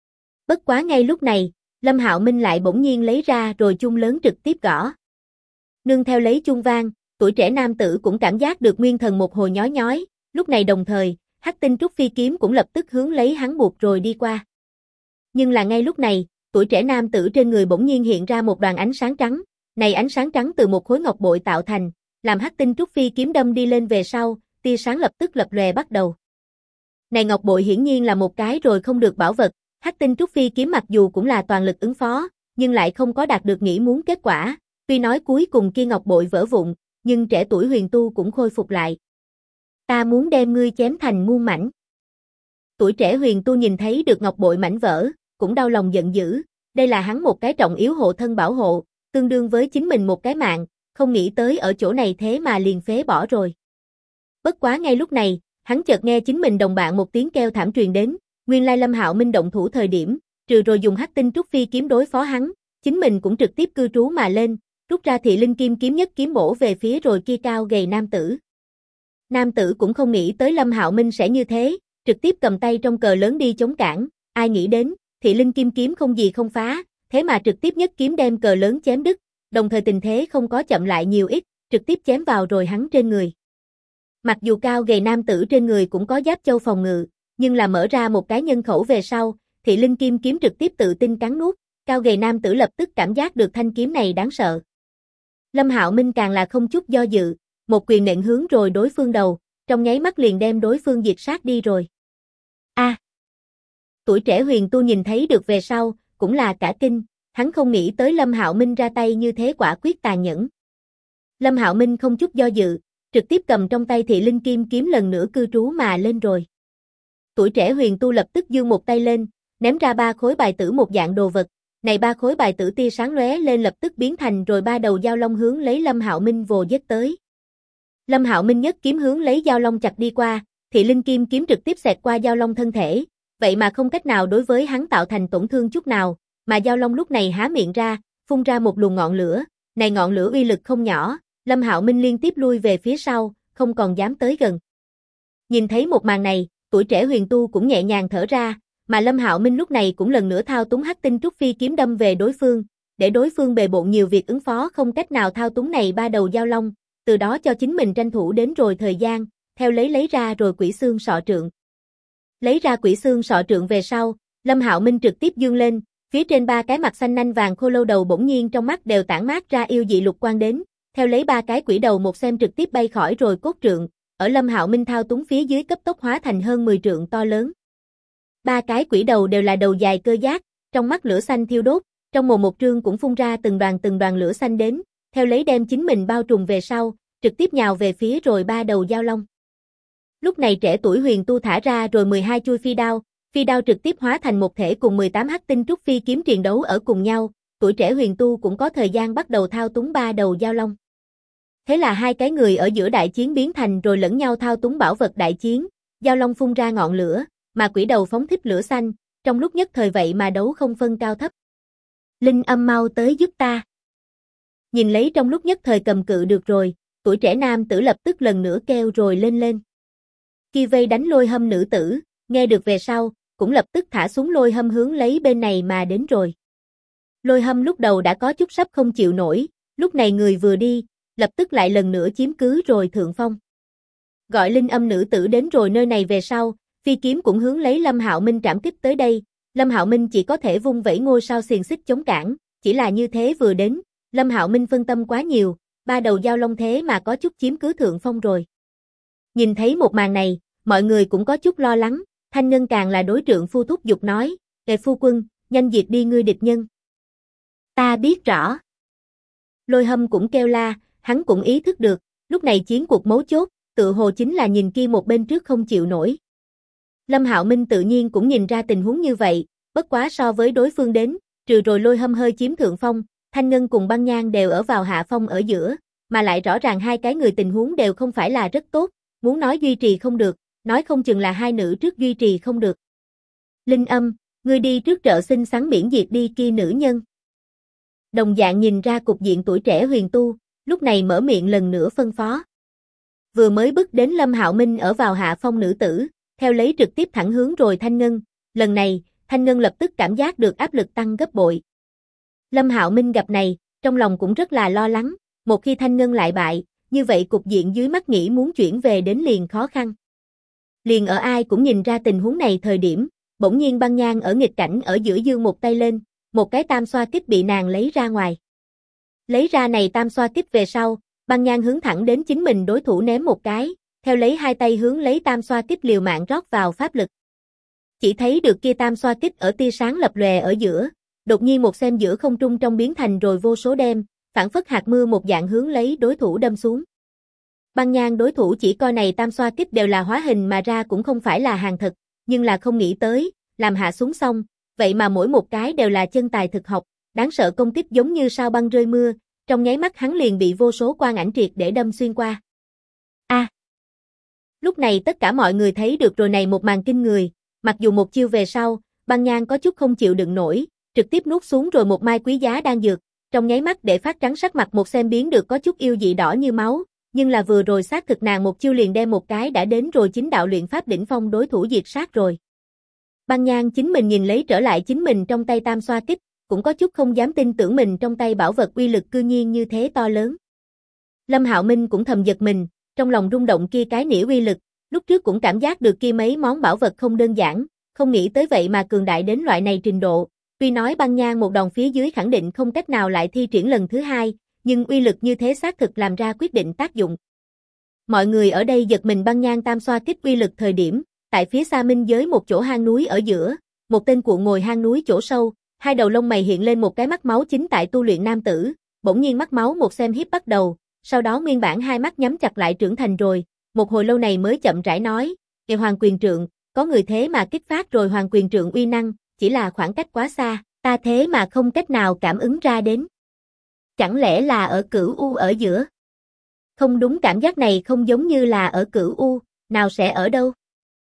Bất quá ngay lúc này, Lâm Hạo Minh lại bỗng nhiên lấy ra rồi chung lớn trực tiếp gõ. Nương theo lấy chung vang, tuổi trẻ nam tử cũng cảm giác được nguyên thần một hồi nhói nhói, lúc này đồng thời, Hắc Tinh Trúc Phi kiếm cũng lập tức hướng lấy hắn buộc rồi đi qua. Nhưng là ngay lúc này, tuổi trẻ nam tử trên người bỗng nhiên hiện ra một đoàn ánh sáng trắng, này ánh sáng trắng từ một khối ngọc bội tạo thành, làm Hắc Tinh Trúc Phi kiếm đâm đi lên về sau, tia sáng lập tức lập lòe bắt đầu. Này ngọc bội hiển nhiên là một cái rồi không được bảo vật, Hắc Tinh Trúc Phi kiếm mặc dù cũng là toàn lực ứng phó, nhưng lại không có đạt được nghĩ muốn kết quả, tuy nói cuối cùng kia ngọc bội vỡ vụn, nhưng trẻ tuổi huyền tu cũng khôi phục lại. Ta muốn đem ngươi chém thành muôn mảnh. Tuổi trẻ huyền tu nhìn thấy được ngọc bội mảnh vỡ, cũng đau lòng giận dữ, đây là hắn một cái trọng yếu hộ thân bảo hộ, tương đương với chính mình một cái mạng, không nghĩ tới ở chỗ này thế mà liền phế bỏ rồi. Bất quá ngay lúc này, hắn chợt nghe chính mình đồng bạn một tiếng kêu thảm truyền đến, nguyên lai Lâm Hạo Minh động thủ thời điểm, trừ rồi dùng Hắc Tinh Trúc Phi kiếm đối phó hắn, chính mình cũng trực tiếp cư trú mà lên, rút ra Thị Linh Kim kiếm nhất kiếm bổ về phía rồi kia cao gầy nam tử. Nam tử cũng không nghĩ tới Lâm Hạo Minh sẽ như thế, trực tiếp cầm tay trong cờ lớn đi chống cản, ai nghĩ đến, Thị Linh Kim kiếm không gì không phá, thế mà trực tiếp nhất kiếm đem cờ lớn chém đứt, đồng thời tình thế không có chậm lại nhiều ít, trực tiếp chém vào rồi hắn trên người. Mặc dù cao gầy nam tử trên người cũng có giáp châu phòng ngự, nhưng là mở ra một cái nhân khẩu về sau, Thị Linh Kim kiếm trực tiếp tự tin cắn nuốt, cao gầy nam tử lập tức cảm giác được thanh kiếm này đáng sợ. Lâm Hạo Minh càng là không chút do dự, một quyền nện hướng rồi đối phương đầu, trong nháy mắt liền đem đối phương diệt sát đi rồi. Tuổi trẻ huyền tu nhìn thấy được về sau, cũng là cả kinh, hắn không nghĩ tới Lâm Hạo Minh ra tay như thế quả quyết tàn nhẫn. Lâm Hạo Minh không chút do dự, trực tiếp cầm trong tay Thị Linh Kim kiếm lần nữa cư trú mà lên rồi. Tuổi trẻ huyền tu lập tức giương một tay lên, ném ra 3 khối bài tử một dạng đồ vật, này 3 khối bài tử tia sáng lóe lên lập tức biến thành rồi 3 đầu dao long hướng lấy Lâm Hạo Minh vồ giết tới. Lâm Hạo Minh nhất kiếm hướng lấy Giao Long chặt đi qua, Thị Linh Kim kiếm trực tiếp xẹt qua Giao Long thân thể, vậy mà không cách nào đối với hắn tạo thành tổn thương chút nào, mà Giao Long lúc này há miệng ra, phun ra một luồng ngọn lửa, này ngọn lửa uy lực không nhỏ, Lâm Hạo Minh liên tiếp lui về phía sau, không còn dám tới gần. Nhìn thấy một màn này, tuổi trẻ huyền tu cũng nhẹ nhàng thở ra, mà Lâm Hạo Minh lúc này cũng lần nữa thao túng Hắc Tinh Trúc Phi kiếm đâm về đối phương, để đối phương bề bộn nhiều việc ứng phó không cách nào thao túng này ba đầu Giao Long, từ đó cho chính mình tranh thủ đến rồi thời gian, theo lấy ra rồi Quỷ Xương Sọ Trượng. Lấy ra Quỷ Xương Sọ Trượng về sau, Lâm Hạo Minh trực tiếp dương lên, phía trên ba cái mặt xanh nanh vàng khô lâu đầu bỗng nhiên trong mắt đều tản mát ra yêu dị lục quang đến, theo lấy ba cái quỷ đầu một xem trực tiếp bay khỏi rồi cốt trượng, ở Lâm Hạo Minh thao túng phía dưới cấp tốc hóa thành hơn 10 trượng to lớn. Ba cái quỷ đầu đều là đầu dài cơ giác, trong mắt lửa xanh thiêu đốt, trong mồm một trương cũng phun ra từng đoàn lửa xanh đến, theo lấy đem chính mình bao trùm về sau, trực tiếp nhào về phía rồi ba đầu Giao Long. Lúc này trẻ tuổi huyền tu thả ra rồi 12 chuôi phi đao trực tiếp hóa thành một thể cùng 18 Hắc Tinh Trúc Phi kiếm triền đấu ở cùng nhau, tuổi trẻ huyền tu cũng có thời gian bắt đầu thao túng ba đầu Giao Long. Thế là hai cái người ở giữa đại chiến biến thành rồi lẫn nhau thao túng bảo vật đại chiến, Giao Long phun ra ngọn lửa, mà quỷ đầu phóng thích lửa xanh, trong lúc nhất thời vậy mà đấu không phân cao thấp. Linh Âm mau tới giúp ta. Nhìn lấy trong lúc nhất thời cầm cự được rồi, tuổi trẻ nam tử lập tức lần nữa kêu rồi lên. Khi vây đánh Lôi Hâm nữ tử, nghe được về sau, cũng lập tức thả xuống Lôi Hâm hướng lấy bên này mà đến rồi. Lôi Hâm lúc đầu đã có chút sắp không chịu nổi, lúc này người vừa đi, lập tức lại lần nữa chiếm cứ rồi thượng phong. Gọi Linh Âm nữ tử đến rồi nơi này về sau, phi kiếm cũng hướng lấy Lâm Hạo Minh trảm kích tới đây, Lâm Hạo Minh chỉ có thể vung vẩy ngôi sao xiềng xích chống cản, chỉ là như thế vừa đến, Lâm Hạo Minh phân tâm quá nhiều, ba đầu Giao Long thế mà có chút chiếm cứ thượng phong rồi. Nhìn thấy một màn này, mọi người cũng có chút lo lắng, Thanh Ngân càng là đối trượng phu thúc giục nói, "Ê phu quân, nhanh diệt đi ngươi địch nhân." "Ta biết rõ." Lôi Hâm cũng kêu la, hắn cũng ý thức được, lúc này chiến cuộc mấu chốt, tự hồ chính là nhìn kia một bên trước không chịu nổi. Lâm Hạo Minh tự nhiên cũng nhìn ra tình huống như vậy, bất quá so với đối phương đến, trừ rồi Lôi Hâm hơi chiếm thượng phong, Thanh Ngân cùng Băng Nhan đều ở vào hạ phong ở giữa, mà lại rõ ràng hai cái người tình huống đều không phải là rất tốt, muốn nói duy trì không được, nói không chừng là hai nữ trước duy trì không được. Linh Âm, ngươi đi trước trợ xin sắn miễn diệt đi kia nữ nhân. Đồng dạng nhìn ra cục diện tuổi trẻ huyền tu, lúc này mở miệng lần nữa phân phó. Vừa mới bước đến Lâm Hạo Minh ở vào hạ phong nữ tử, theo lấy trực tiếp thẳng hướng rồi Thanh Ngân, lần này, Thanh Ngân lập tức cảm giác được áp lực tăng gấp bội. Lâm Hạo Minh gặp này, trong lòng cũng rất là lo lắng, một khi Thanh Ngân lại bại, như vậy cục diện dưới mắt nghĩ muốn chuyển về đến liền khó khăn. Liền ở ai cũng nhìn ra tình huống này thời điểm, bỗng nhiên Băng Nhan ở nghịch cảnh ở giữa dương một tay lên, một cái tam xoa kích bị nàng lấy ra ngoài. Lấy ra này tam xoa kích về sau, Băng Nhan hướng thẳng đến chính mình đối thủ ném một cái, theo lấy hai tay hướng lấy tam xoa kích liều mạng rót vào pháp lực. Chỉ thấy được kia tam xoa kích ở tia sáng lập lòe ở giữa, đột nhiên một xem giữa không trung trong biến thành rồi vô số đêm, phản phất hạt mưa một dạng hướng lấy đối thủ đâm xuống. Băng Nhan đối thủ chỉ coi này tam xoa kích đều là hóa hình mà ra cũng không phải là hàng thật, nhưng là không nghĩ tới, làm hạ xuống xong, vậy mà mỗi một cái đều là chân tài thực học, đáng sợ công kích giống như sao băng rơi mưa, trong nháy mắt hắn liền bị vô số quang ảnh triệt để đâm xuyên qua. Lúc này tất cả mọi người thấy được rồi này một màn kinh người, mặc dù một chiêu về sau, Băng Nhan có chút không chịu đựng nổi, trực tiếp nuốt xuống rồi một mai quý giá đan dược, trong nháy mắt để phát trắng sắc mặt một xem biến được có chút yêu dị đỏ như máu, nhưng là vừa rồi xác thực nàng một chiêu liền đem một cái đã đến rồi chính đạo luyện pháp đỉnh phong đối thủ diệt sát rồi. Băng Nhan chính mình nhìn lấy trở lại chính mình trong tay tam xoa kích, cũng có chút không dám tin tưởng mình trong tay bảo vật uy lực cư nhiên như thế to lớn. Lâm Hạo Minh cũng thầm giật mình, trong lòng rung động kia cái nĩa uy lực, lúc trước cũng cảm giác được kia mấy món bảo vật không đơn giản, không nghĩ tới vậy mà cường đại đến loại này trình độ, tuy nói Băng Nhan một đòn phía dưới khẳng định không cách nào lại thi triển lần thứ hai, nhưng uy lực như thế xác thực làm ra quyết định tác dụng. Mọi người ở đây giật mình Băng Nhan tam xoa kích uy lực thời điểm, tại phía xa minh giới một chỗ hang núi ở giữa, một tên cuộn ngồi hang núi chỗ sâu, hai đầu lông mày hiện lên một cái mắt máu chính tại tu luyện nam tử, bỗng nhiên mắt máu một xem hiếp bắt đầu, sau đó nguyên bản hai mắt nhắm chặt lại trưởng thành rồi, một hồi lâu này mới chậm rãi nói, "Kìa Hoàng Quyền Trượng, có người thế mà kích phát rồi Hoàng Quyền Trượng uy năng, chỉ là khoảng cách quá xa, ta thế mà không cách nào cảm ứng ra đến. Chẳng lẽ là ở Cửu U ở giữa?" Không đúng, cảm giác này không giống như là ở Cửu U, nào sẽ ở đâu?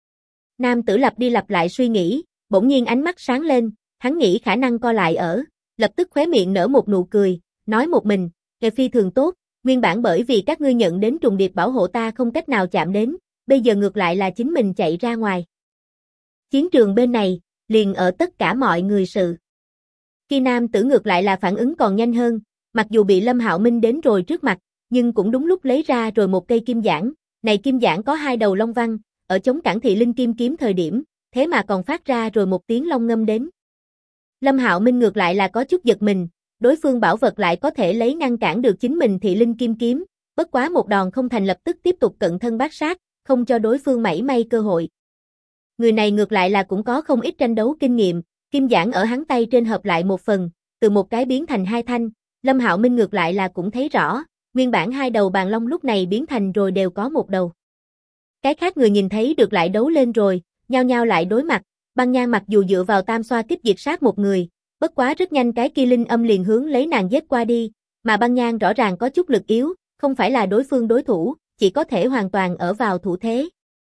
Nam tử lặp đi lặp lại suy nghĩ, bỗng nhiên ánh mắt sáng lên, hắn nghĩ khả năng co lại ở, lập tức khóe miệng nở một nụ cười, nói một mình, nghề phi thường tốt, nguyên bản bởi vì các ngươi nhận đến trùng điệp bảo hộ ta không cách nào chạm đến, bây giờ ngược lại là chính mình chạy ra ngoài. Chiến trường bên này, liền ở tất cả mọi người sự. Khi nam tử ngược lại là phản ứng còn nhanh hơn, mặc dù bị Lâm Hạo Minh đến rồi trước mặt, nhưng cũng đúng lúc lấy ra rồi một cây kim giản, này kim giản có 2 đầu long văn, ở chống cản thị linh kim kiếm thời điểm, thế mà còn phát ra rồi một tiếng long ngâm đến. Lâm Hạo Minh ngược lại là có chút giật mình, đối phương bảo vật lại có thể lấy ngăn cản được chính mình thị linh kim kiếm, bất quá một đòn không thành lập tức tiếp tục cận thân bát sát, không cho đối phương mảy may cơ hội. Người này ngược lại là cũng có không ít tranh đấu kinh nghiệm, kim giản ở hắn tay trên hợp lại một phần, từ một cái biến thành 2 thanh, Lâm Hạo Minh ngược lại là cũng thấy rõ, nguyên bản 2 đầu bàn long lúc này biến thành rồi đều có một đầu. Cái khác người nhìn thấy được lại đấu lên rồi, nhao nhao lại đối mặt, Băng Nhan mặc dù dựa vào tam xoa kích diệt sát một người, bất quá rất nhanh cái kia linh âm liền hướng lấy nàng giết qua đi, mà Băng Nhan rõ ràng có chút lực yếu, không phải là đối phương đối thủ, chỉ có thể hoàn toàn ở vào thủ thế.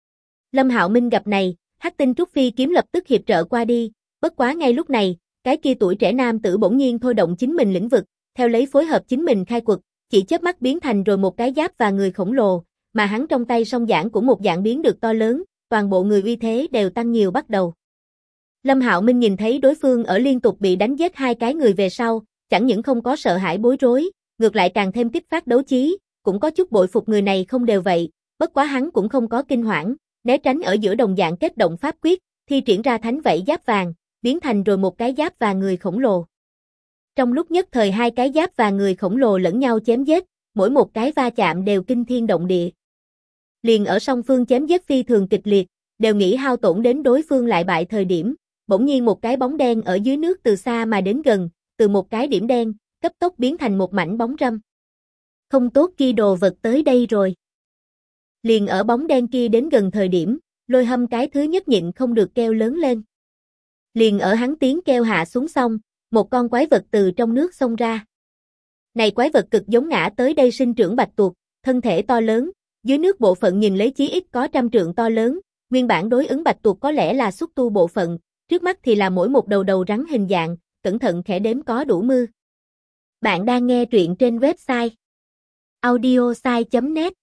Lâm Hạo Minh gặp này, Hắc Tinh Trúc Phi kiếm lập tức hiệp trợ qua đi, bất quá ngay lúc này, cái kia tuổi trẻ nam tử bỗng nhiên thôi động chính mình lĩnh vực, theo lấy phối hợp chính mình khai quật, chỉ chớp mắt biến thành rồi một cái giáp và người khổng lồ, mà hắn trong tay song giản cũng một dạng biến được to lớn, toàn bộ người uy thế đều tăng nhiều bắt đầu. Lâm Hạo Minh nhìn thấy đối phương ở liên tục bị đánh giết 2 cái người về sau, chẳng những không có sợ hãi bối rối, ngược lại càng thêm kích phát đấu chí, cũng có chút bội phục người này không đều vậy, bất quá hắn cũng không có kinh hoảng, né tránh ở giữa đồng dạng kết động pháp quyết, thi triển ra thánh vảy giáp vàng, biến thành rồi một cái giáp và người khổng lồ. Trong lúc nhất thời 2 cái giáp và người khổng lồ lẫn nhau chém giết, mỗi một cái va chạm đều kinh thiên động địa. Liền ở song phương chém giết phi thường kịch liệt, đều nghĩ hao tổn đến đối phương lại bại thời điểm, bỗng nhiên một cái bóng đen ở dưới nước từ xa mà đến gần, từ một cái điểm đen, cấp tốc biến thành một mảnh bóng râm. Không tốt, kia đồ vật tới đây rồi. Liền ở bóng đen kia đến gần thời điểm, Lôi Hâm cái thứ nhất nhịn không được kêu lớn lên. Liền ở hắn tiếng kêu hạ xuống xong, một con quái vật từ trong nước xông ra. Này quái vật cực giống ngã tới đây sinh trưởng bạch tuộc, thân thể to lớn, dưới nước bộ phận nhìn lấy chí ít có 100 trượng to lớn, nguyên bản đối ứng bạch tuộc có lẽ là xúc tu bộ phận, trước mắt thì là mỗi một đầu đầu rắn hình dạng, cẩn thận khẽ đếm có đủ mưa. Bạn đang nghe truyện trên website audiosai.net.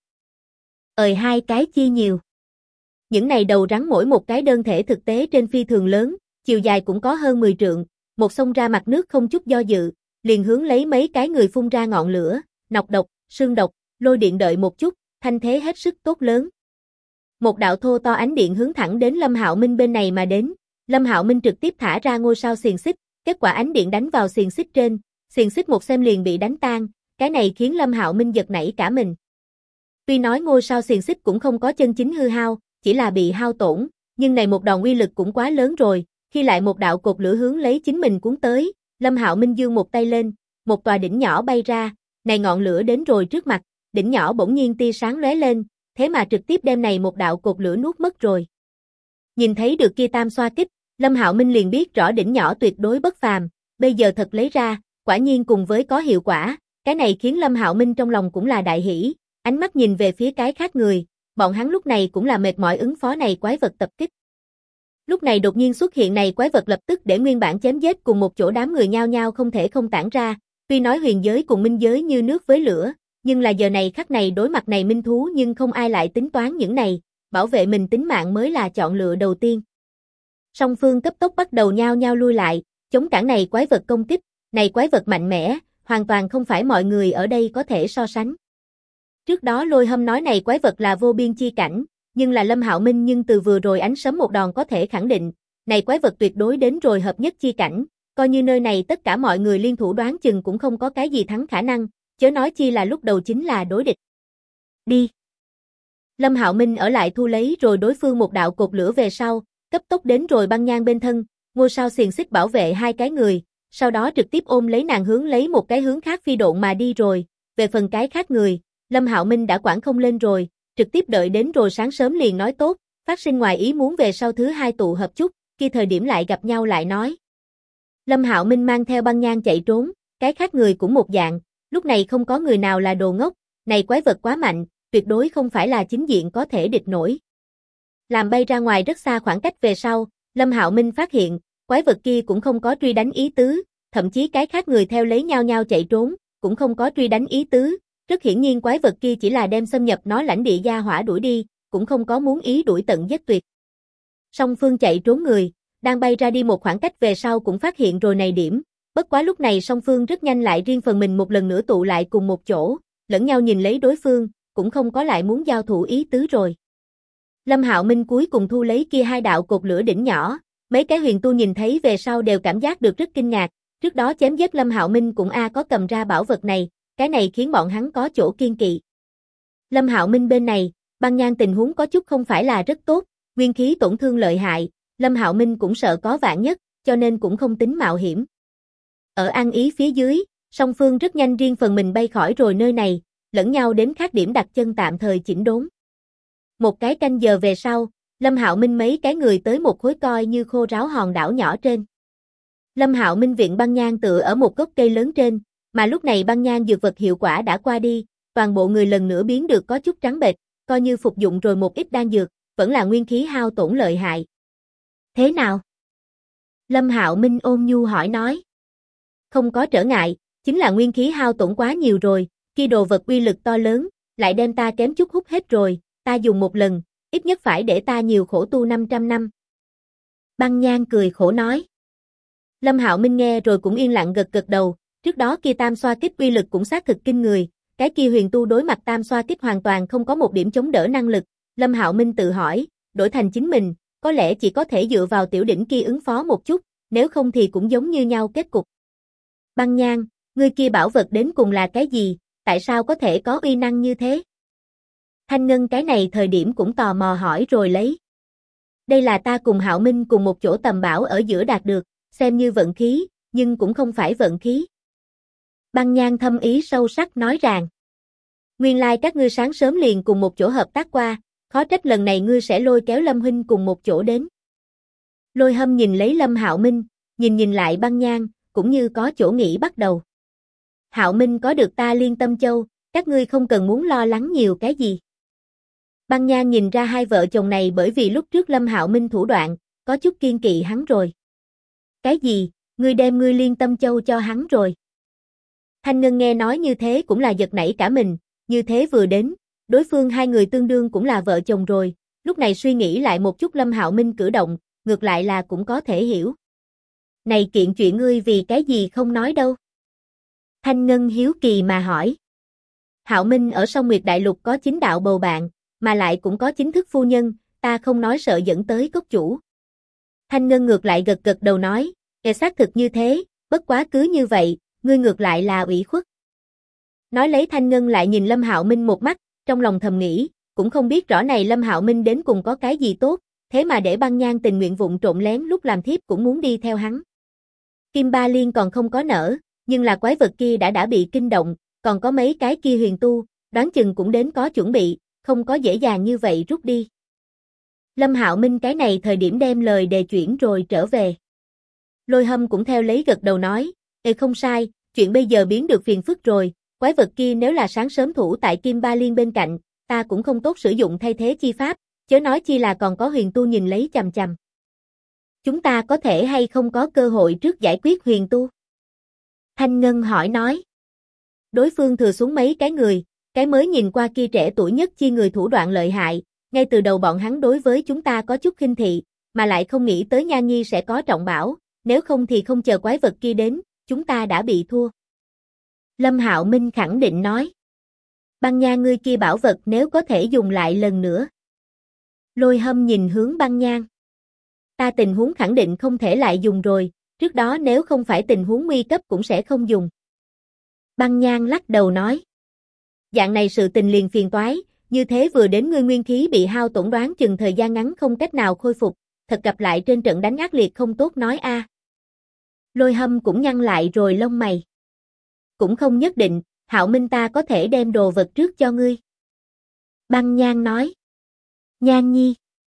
2 cái chi nhiều. Những này đầu rắn mỗi một cái đơn thể thực tế trên phi thường lớn, chiều dài cũng có hơn 10 trượng, một xông ra mặt nước không chút do dự, liền hướng lấy mấy cái người phun ra ngọn lửa, nọc độc, sương độc, lôi điện đợi một chút, thanh thế hết sức tốt lớn. Một đạo thô to ánh điện hướng thẳng đến Lâm Hạo Minh bên này mà đến, Lâm Hạo Minh trực tiếp thả ra ngôi sao xiềng xích, kết quả ánh điện đánh vào xiềng xích trên, xiềng xích một xem liền bị đánh tan, cái này khiến Lâm Hạo Minh giật nảy cả mình. Tuy nói ngôi sao xiềng xích cũng không có chân chính hư hao, chỉ là bị hao tổn, nhưng này một đòn uy lực cũng quá lớn rồi, khi lại một đạo cột lửa hướng lấy chính mình cuốn tới, Lâm Hạo Minh giương một tay lên, một tòa đỉnh nhỏ bay ra, này ngọn lửa đến rồi trước mặt, đỉnh nhỏ bỗng nhiên tia sáng lóe lên, thế mà trực tiếp đem này một đạo cột lửa nuốt mất rồi. Nhìn thấy được kia tam xoa kích, Lâm Hạo Minh liền biết rõ đỉnh nhỏ tuyệt đối bất phàm, bây giờ thật lấy ra, quả nhiên cùng với có hiệu quả, cái này khiến Lâm Hạo Minh trong lòng cũng là đại hỉ, ánh mắt nhìn về phía cái khác người, bọn hắn lúc này cũng là mệt mỏi ứng phó này quái vật tập kích. Lúc này đột nhiên xuất hiện này quái vật lập tức để nguyên bản chém giết cùng một chỗ đám người nhao nhao không thể không tản ra, tuy nói huyền giới cùng minh giới như nước với lửa, nhưng là giờ này khắc này đối mặt này minh thú nhưng không ai lại tính toán những này, bảo vệ mình tính mạng mới là chọn lựa đầu tiên. Song phương cấp tốc bắt đầu nhao nhao lui lại, chống cản này quái vật công kích, này quái vật mạnh mẽ, hoàn toàn không phải mọi người ở đây có thể so sánh. Trước đó Lôi Hâm nói này quái vật là vô biên chi cảnh, nhưng là Lâm Hạo Minh nhưng từ vừa rồi ánh sấm một đòn có thể khẳng định, này quái vật tuyệt đối đến rồi hợp nhất chi cảnh, coi như nơi này tất cả mọi người liên thủ đoán chừng cũng không có cái gì thắng khả năng, chớ nói chi là lúc đầu chính là đối địch. Đi. Lâm Hạo Minh ở lại thu lấy rồi đối phương một đạo cột lửa về sau, cấp tốc đến rồi Băng Nhan bên thân, ngôi sao xiềng xích bảo vệ 2 cái người, sau đó trực tiếp ôm lấy nàng hướng lấy một cái hướng khác phi độn mà đi rồi, về phần cái khác người, Lâm Hạo Minh đã quản không lên rồi, trực tiếp đợi đến rồi sáng sớm liền nói tốt, phát sinh ngoài ý muốn về sau thứ 2 tụ hợp chút, khi thời điểm lại gặp nhau lại nói. Lâm Hạo Minh mang theo Băng Nhan chạy trốn, cái khác người cũng một dạng, lúc này không có người nào là đồ ngốc, này quái vật quá mạnh, tuyệt đối không phải là chính diện có thể địch nổi. Làm bay ra ngoài rất xa khoảng cách về sau, Lâm Hạo Minh phát hiện, quái vật kia cũng không có truy đánh ý tứ, thậm chí cái khác người theo lấy nhau nhau chạy trốn, cũng không có truy đánh ý tứ, rất hiển nhiên quái vật kia chỉ là đem xâm nhập nó lãnh địa gia hỏa đuổi đi, cũng không có muốn ý đuổi tận giết tuyệt. Song phương chạy trốn người, đang bay ra đi một khoảng cách về sau cũng phát hiện rồi này điểm, bất quá lúc này song phương rất nhanh lại riêng phần mình một lần nữa tụ lại cùng một chỗ, lẫn nhau nhìn lấy đối phương, cũng không có lại muốn giao thủ ý tứ rồi. Lâm Hạo Minh cuối cùng thu lấy kia hai đạo cột lửa đỉnh nhỏ, mấy cái huyền tu nhìn thấy về sau đều cảm giác được rất kinh ngạc, trước đó chém giết Lâm Hạo Minh cũng có cầm ra bảo vật này, cái này khiến bọn hắn có chỗ kiên kỵ. Lâm Hạo Minh bên này, Băng Nhan tình huống có chút không phải là rất tốt, nguyên khí tổn thương lợi hại, Lâm Hạo Minh cũng sợ có vạn nhất, cho nên cũng không tính mạo hiểm. Ở an ý phía dưới, song phương rất nhanh riêng phần mình bay khỏi rồi nơi này, lẫn nhau đến khác điểm đặt chân tạm thời chỉnh đốn. Một cái canh giờ về sau, Lâm Hạo Minh mấy cái người tới một khối coi như khô ráo hòn đảo nhỏ trên. Lâm Hạo Minh viện Băng Nhan tựa ở một gốc cây lớn trên, mà lúc này Băng Nhan dược vật hiệu quả đã qua đi, toàn bộ người lần nữa biến được có chút trắng bệch, coi như phục dụng rồi một ít đan dược, vẫn là nguyên khí hao tổn lợi hại. Thế nào? Lâm Hạo Minh ôn nhu hỏi nói. Không có trở ngại, chính là nguyên khí hao tổn quá nhiều rồi, kia đồ vật uy lực to lớn, lại đem ta kém chút hút hết rồi, ta dùng một lần, ít nhất phải để ta nhiều khổ tu 500 năm. Băng Nhan cười khổ nói. Lâm Hạo Minh nghe rồi cũng yên lặng gật gật đầu, trước đó kia tam xoa kích uy lực cũng xác thực kinh người, cái kia huyền tu đối mặt tam xoa kích hoàn toàn không có một điểm chống đỡ năng lực, Lâm Hạo Minh tự hỏi, đổi thành chính mình, có lẽ chỉ có thể dựa vào tiểu đỉnh kia ứng phó một chút, nếu không thì cũng giống như nhau kết cục. Băng Nhan, ngươi kia bảo vật đến cùng là cái gì, tại sao có thể có uy năng như thế? Thanh Ngân cái này thời điểm cũng tò mò hỏi rồi lấy. Đây là ta cùng Hạo Minh cùng một chỗ tầm bảo ở giữa đạt được, xem như vận khí, nhưng cũng không phải vận khí. Băng Nhan thâm ý sâu sắc nói rằng, nguyên lai các ngươi sáng sớm liền cùng một chỗ hợp tác qua, khó trách lần này ngươi sẽ lôi kéo Lâm huynh cùng một chỗ đến. Lôi Hâm nhìn lấy Lâm Hạo Minh, nhìn lại Băng Nhan, cũng như có chỗ nghĩ bắt đầu. Hạo Minh có được ta Liên Tâm Châu, các ngươi không cần muốn lo lắng nhiều cái gì. Băng Nhan nhìn ra hai vợ chồng này bởi vì lúc trước Lâm Hạo Minh thủ đoạn, có chút kiên kỵ hắn rồi. Cái gì, ngươi đem ngươi Liên Tâm Châu cho hắn rồi? Thanh Ngân nghe nói như thế cũng là giật nảy cả mình, như thế vừa đến, đối phương hai người tương đương cũng là vợ chồng rồi, lúc này suy nghĩ lại một chút Lâm Hạo Minh cử động, ngược lại là cũng có thể hiểu. Này kiện chuyện ngươi vì cái gì không nói đâu? Thanh Ngân hiếu kỳ mà hỏi. Hạo Minh ở Song Nguyệt Đại Lục có chính đạo bầu bạn, mà lại cũng có chính thức phu nhân, ta không nói sợ dẫn tới cốc chủ. Thanh Ngân ngược lại gật gật đầu nói, xác thực như thế, bất quá cứ như vậy, ngươi ngược lại là ủy khuất. Nói lấy Thanh Ngân lại nhìn Lâm Hạo Minh một mắt, trong lòng thầm nghĩ, cũng không biết rõ này Lâm Hạo Minh đến cùng có cái gì tốt, thế mà để Băng Nhan tình nguyện vụng trộn lén lúc làm thiếp cũng muốn đi theo hắn. Kim Ba Liên còn không có nở, nhưng là quái vật kia đã bị kinh động, còn có mấy cái kia huyền tu, đoán chừng cũng đến có chuẩn bị, không có dễ dàng như vậy rút đi. Lâm Hạo Minh cái này thời điểm đem lời đề chuyển rồi trở về. Lôi Hâm cũng theo lấy gật đầu nói, không sai, chuyện bây giờ biến được phiền phức rồi, quái vật kia nếu là sáng sớm thủ tại Kim Ba Liên bên cạnh, ta cũng không tốt sử dụng thay thế chi pháp, chớ nói chi là còn có huyền tu nhìn lấy chằm chằm. Chúng ta có thể hay không có cơ hội trước giải quyết huyền tu? Thanh Ngân hỏi nói. Đối phương thừa xuống mấy cái người, cái mới nhìn qua kia trẻ tuổi nhất chi người thủ đoạn lợi hại, ngay từ đầu bọn hắn đối với chúng ta có chút khinh thị, mà lại không nghĩ tới Nha Nhi sẽ có trọng bảo, nếu không thì không chờ quái vật kia đến, chúng ta đã bị thua. Lâm Hạo Minh khẳng định nói. Băng Nhan ngươi kia bảo vật nếu có thể dùng lại lần nữa. Lôi Hâm nhìn hướng Băng Nhan. Ta tình huống khẳng định không thể lại dùng rồi, trước đó nếu không phải tình huống nguy cấp cũng sẽ không dùng. Băng Nhan lắc đầu nói. Dạng này sự tình liền phiền toái, như thế vừa đến ngươi nguyên khí bị hao tổn đoán chừng thời gian ngắn không cách nào khôi phục, thật gặp lại trên trận đánh ác liệt không tốt nói a. Lôi Hâm cũng nhăn lại rồi lông mày. Cũng không nhất định, Hạo Minh ta có thể đem đồ vật trước cho ngươi. Băng Nhan nói. Nhan Nhi.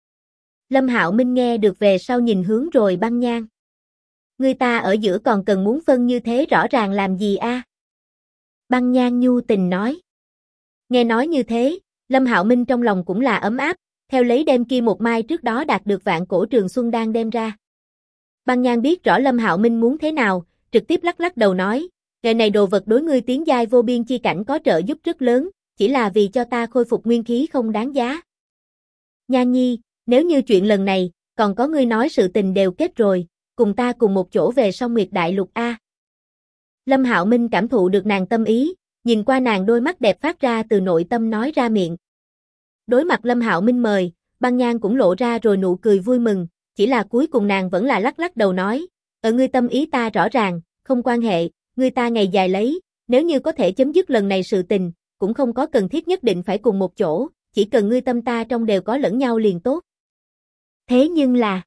Lâm Hạo Minh nghe được về sau nhìn hướng rồi Băng Nhan. Ngươi ta ở giữa còn cần muốn phân như thế rõ ràng làm gì a? Băng Nhan nhu tình nói. Nghe nói như thế, Lâm Hạo Minh trong lòng cũng là ấm áp, theo lấy đem kia một mai trước đó đạt được Vạn Cổ Trường Xuân đang đem ra. Băng Nhan biết rõ Lâm Hạo Minh muốn thế nào, trực tiếp lắc lắc đầu nói, "Cái này đồ vật đối ngươi tiến giai vô biên chi cảnh có trợ giúp rất lớn, chỉ là vì cho ta khôi phục nguyên khí không đáng giá." Nhan Nhi, nếu như chuyện lần này, còn có ngươi nói sự tình đều kết rồi, cùng ta cùng một chỗ về Song Nguyệt Đại Lục a. Lâm Hạo Minh cảm thụ được nàng tâm ý, nhìn qua nàng đôi mắt đẹp phát ra từ nội tâm nói ra miệng. Đối mặt Lâm Hạo Minh mời, Băng Nhan cũng lộ ra rồi nụ cười vui mừng, chỉ là cuối cùng nàng vẫn là lắc lắc đầu nói, "Ở ngươi tâm ý ta rõ ràng, không quan hệ, ngươi ta ngày dài lấy, nếu như có thể chấm dứt lần này sự tình, cũng không có cần thiết nhất định phải cùng một chỗ, chỉ cần ngươi tâm ta trong đều có lẫn nhau liền tốt." Thế nhưng là,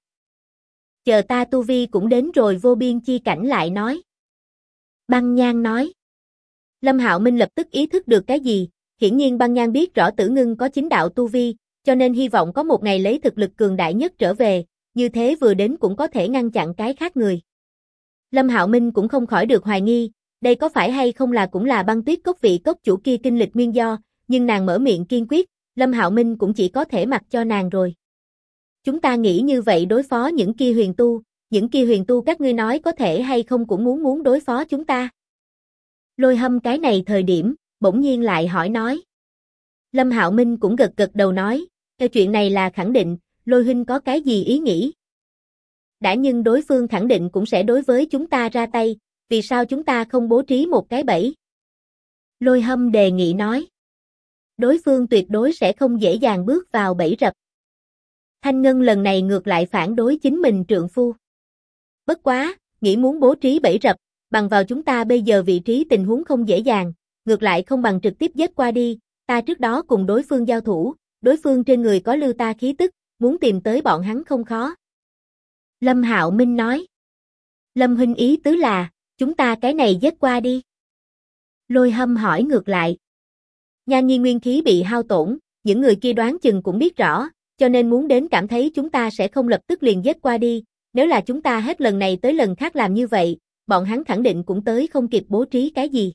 chờ ta tu vi cũng đến rồi vô biên chi cảnh lại nói. Băng Nhan nói. Lâm Hạo Minh lập tức ý thức được cái gì, hiển nhiên Băng Nhan biết rõ Tử Ngưng có chính đạo tu vi, cho nên hy vọng có một ngày lấy thực lực cường đại nhất trở về, như thế vừa đến cũng có thể ngăn chặn cái khác người. Lâm Hạo Minh cũng không khỏi được hoài nghi, đây có phải hay không là cũng là Băng Tuyết Cốc vị cốc chủ kia kinh lịch nguyên do, nhưng nàng mở miệng kiên quyết, Lâm Hạo Minh cũng chỉ có thể mặc cho nàng rồi. Chúng ta nghĩ như vậy đối phó những kia huyền tu các ngươi nói có thể hay không cũng muốn đối phó chúng ta. Lôi Hâm cái này thời điểm, bỗng nhiên lại hỏi nói. Lâm Hạo Minh cũng gật gật đầu nói, cái chuyện này là khẳng định, Lôi huynh có cái gì ý nghĩ? Đã nhưng đối phương khẳng định cũng sẽ đối với chúng ta ra tay, vì sao chúng ta không bố trí một cái bẫy? Lôi Hâm đề nghị nói. Đối phương tuyệt đối sẽ không dễ dàng bước vào bẫy rập. Thanh Ngân lần này ngược lại phản đối chính mình trượng phu. Bất quá, nghĩ muốn bố trí bẫy rập, bằng vào chúng ta bây giờ vị trí tình huống không dễ dàng, ngược lại không bằng trực tiếp giết qua đi, ta trước đó cùng đối phương giao thủ, đối phương trên người có lưu ta khí tức, muốn tìm tới bọn hắn không khó. Lâm Hạo Minh nói. Lâm huynh ý tứ là, chúng ta cái này giết qua đi. Lôi Hâm hỏi ngược lại. Nhan Nhi nguyên khí bị hao tổn, những người kia đoán chừng cũng biết rõ, cho nên muốn đến cảm thấy chúng ta sẽ không lập tức liền giết qua đi, nếu là chúng ta hết lần này tới lần khác làm như vậy, bọn hắn khẳng định cũng tới không kịp bố trí cái gì.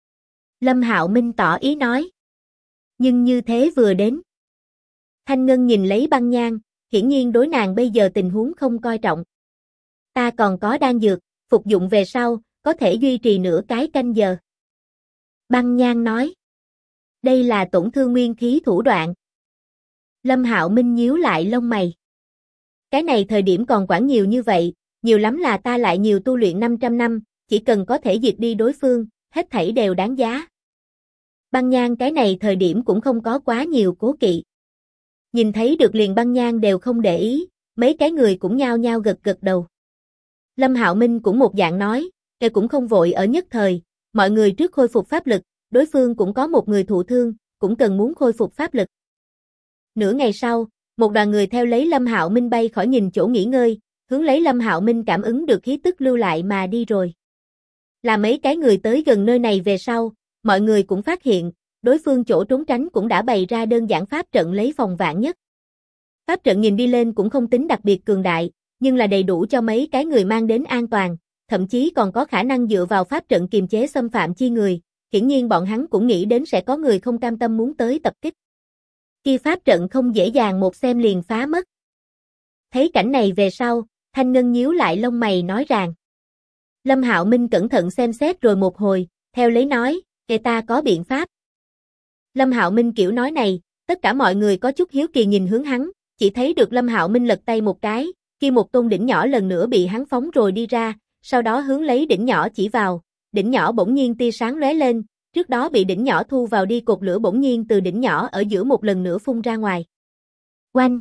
Lâm Hạo Minh tỏ ý nói. Nhưng như thế vừa đến. Thanh Ngân nhìn lấy Băng Nhan, hiển nhiên đối nàng bây giờ tình huống không coi trọng. Ta còn có đan dược, phục dụng về sau, có thể duy trì nửa cái canh giờ. Băng Nhan nói. Đây là tổn thương nguyên khí thủ đoạn. Lâm Hạo Minh nhíu lại lông mày. Cái này thời điểm còn quản nhiều như vậy, nhiều lắm là ta lại nhiều tu luyện 500 năm, chỉ cần có thể diệt đi đối phương, hết thảy đều đáng giá. Băng Nhan cái này thời điểm cũng không có quá nhiều cố kỵ. Nhìn thấy được liền Băng Nhan đều không để ý, mấy cái người cũng nhao nhao gật gật đầu. Lâm Hạo Minh cũng một dạng nói, cái cũng không vội ở nhất thời, mọi người trước khôi phục pháp lực, đối phương cũng có một người thụ thương, cũng cần muốn khôi phục pháp lực. Nửa ngày sau, một đoàn người theo lấy Lâm Hạo Minh bay khỏi nhìn chỗ nghỉ ngơi, hướng lấy Lâm Hạo Minh cảm ứng được khí tức lưu lại mà đi rồi. Là mấy cái người tới gần nơi này về sau, mọi người cũng phát hiện, đối phương chỗ trốn tránh cũng đã bày ra đơn giản pháp trận lấy phòng vạn nhất. Pháp trận nhìn đi lên cũng không tính đặc biệt cường đại, nhưng là đầy đủ cho mấy cái người mang đến an toàn, thậm chí còn có khả năng dựa vào pháp trận kiềm chế xâm phạm chi người, hiển nhiên bọn hắn cũng nghĩ đến sẽ có người không cam tâm muốn tới tập kích. Kia pháp trận không dễ dàng một xem liền phá mất. Thấy cảnh này về sau, Thanh Ngân nhíu lại lông mày nói rằng. Lâm Hạo Minh cẩn thận xem xét rồi một hồi, theo lấy nói, "Kệ ta có biện pháp." Lâm Hạo Minh kiểu nói này, tất cả mọi người có chút hiếu kỳ nhìn hướng hắn, chỉ thấy được Lâm Hạo Minh lật tay một cái, kia một tôn đỉnh nhỏ lần nữa bị hắn phóng rồi đi ra, sau đó hướng lấy đỉnh nhỏ chỉ vào, đỉnh nhỏ bỗng nhiên tia sáng lóe lên, trước đó bị đỉnh nhỏ thu vào đi cột lửa bỗng nhiên từ đỉnh nhỏ ở giữa một lần nữa phun ra ngoài. Oanh!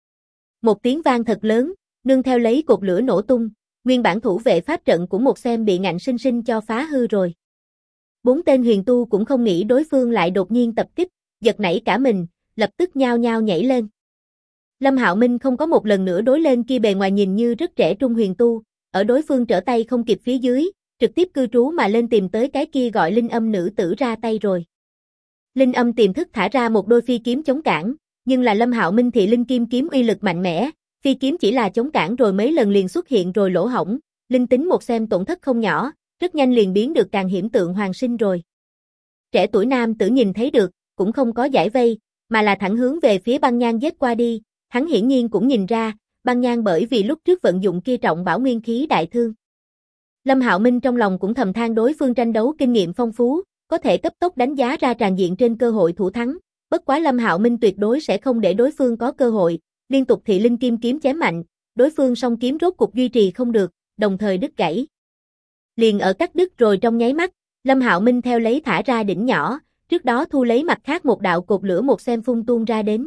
Một tiếng vang thật lớn, nương theo lấy cột lửa nổ tung, nguyên bản thủ vệ pháp trận của một xem bị ngạnh sinh sinh cho phá hư rồi. 4 tên huyền tu cũng không nghĩ đối phương lại đột nhiên tập kích, giật nảy cả mình, lập tức nhao nhao nhảy lên. Lâm Hạo Minh không có một lần nữa đối lên kia bề ngoài nhìn như rất trẻ trung huyền tu, ở đối phương trở tay không kịp phía dưới, trực tiếp cư trú mà lên tìm tới cái kia gọi Linh Âm nữ tử ra tay rồi. Linh Âm tiềm thức thả ra một đôi phi kiếm chống cản, nhưng là Lâm Hạo Minh thì linh kim kiếm uy lực mạnh mẽ, phi kiếm chỉ là chống cản rồi mấy lần liền xuất hiện rồi lỗ hổng, linh tính một xem tổn thất không nhỏ, rất nhanh liền biến được càng hiểm tượng hoàng sinh rồi. Trẻ tuổi nam tử nhìn thấy được, cũng không có giải vây, mà là thẳng hướng về phía Băng Nhan giết qua đi, hắn hiển nhiên cũng nhìn ra, Băng Nhan bởi vì lúc trước vận dụng kia trọng bảo nguyên khí đại thương. Lâm Hạo Minh trong lòng cũng thầm than đối phương tranh đấu kinh nghiệm phong phú, có thể cấp tốc đánh giá ra tràn diện trên cơ hội thủ thắng, bất quá Lâm Hạo Minh tuyệt đối sẽ không để đối phương có cơ hội, liên tục thị linh kim kiếm chém mạnh, đối phương song kiếm rốt cục duy trì không được, đồng thời đứt gãy. Liền ở cắt đứt rồi trong nháy mắt, Lâm Hạo Minh theo lấy thả ra đỉnh nhỏ, trước đó thu lấy mặt khác một đạo cột lửa một xem phun tuôn ra đến.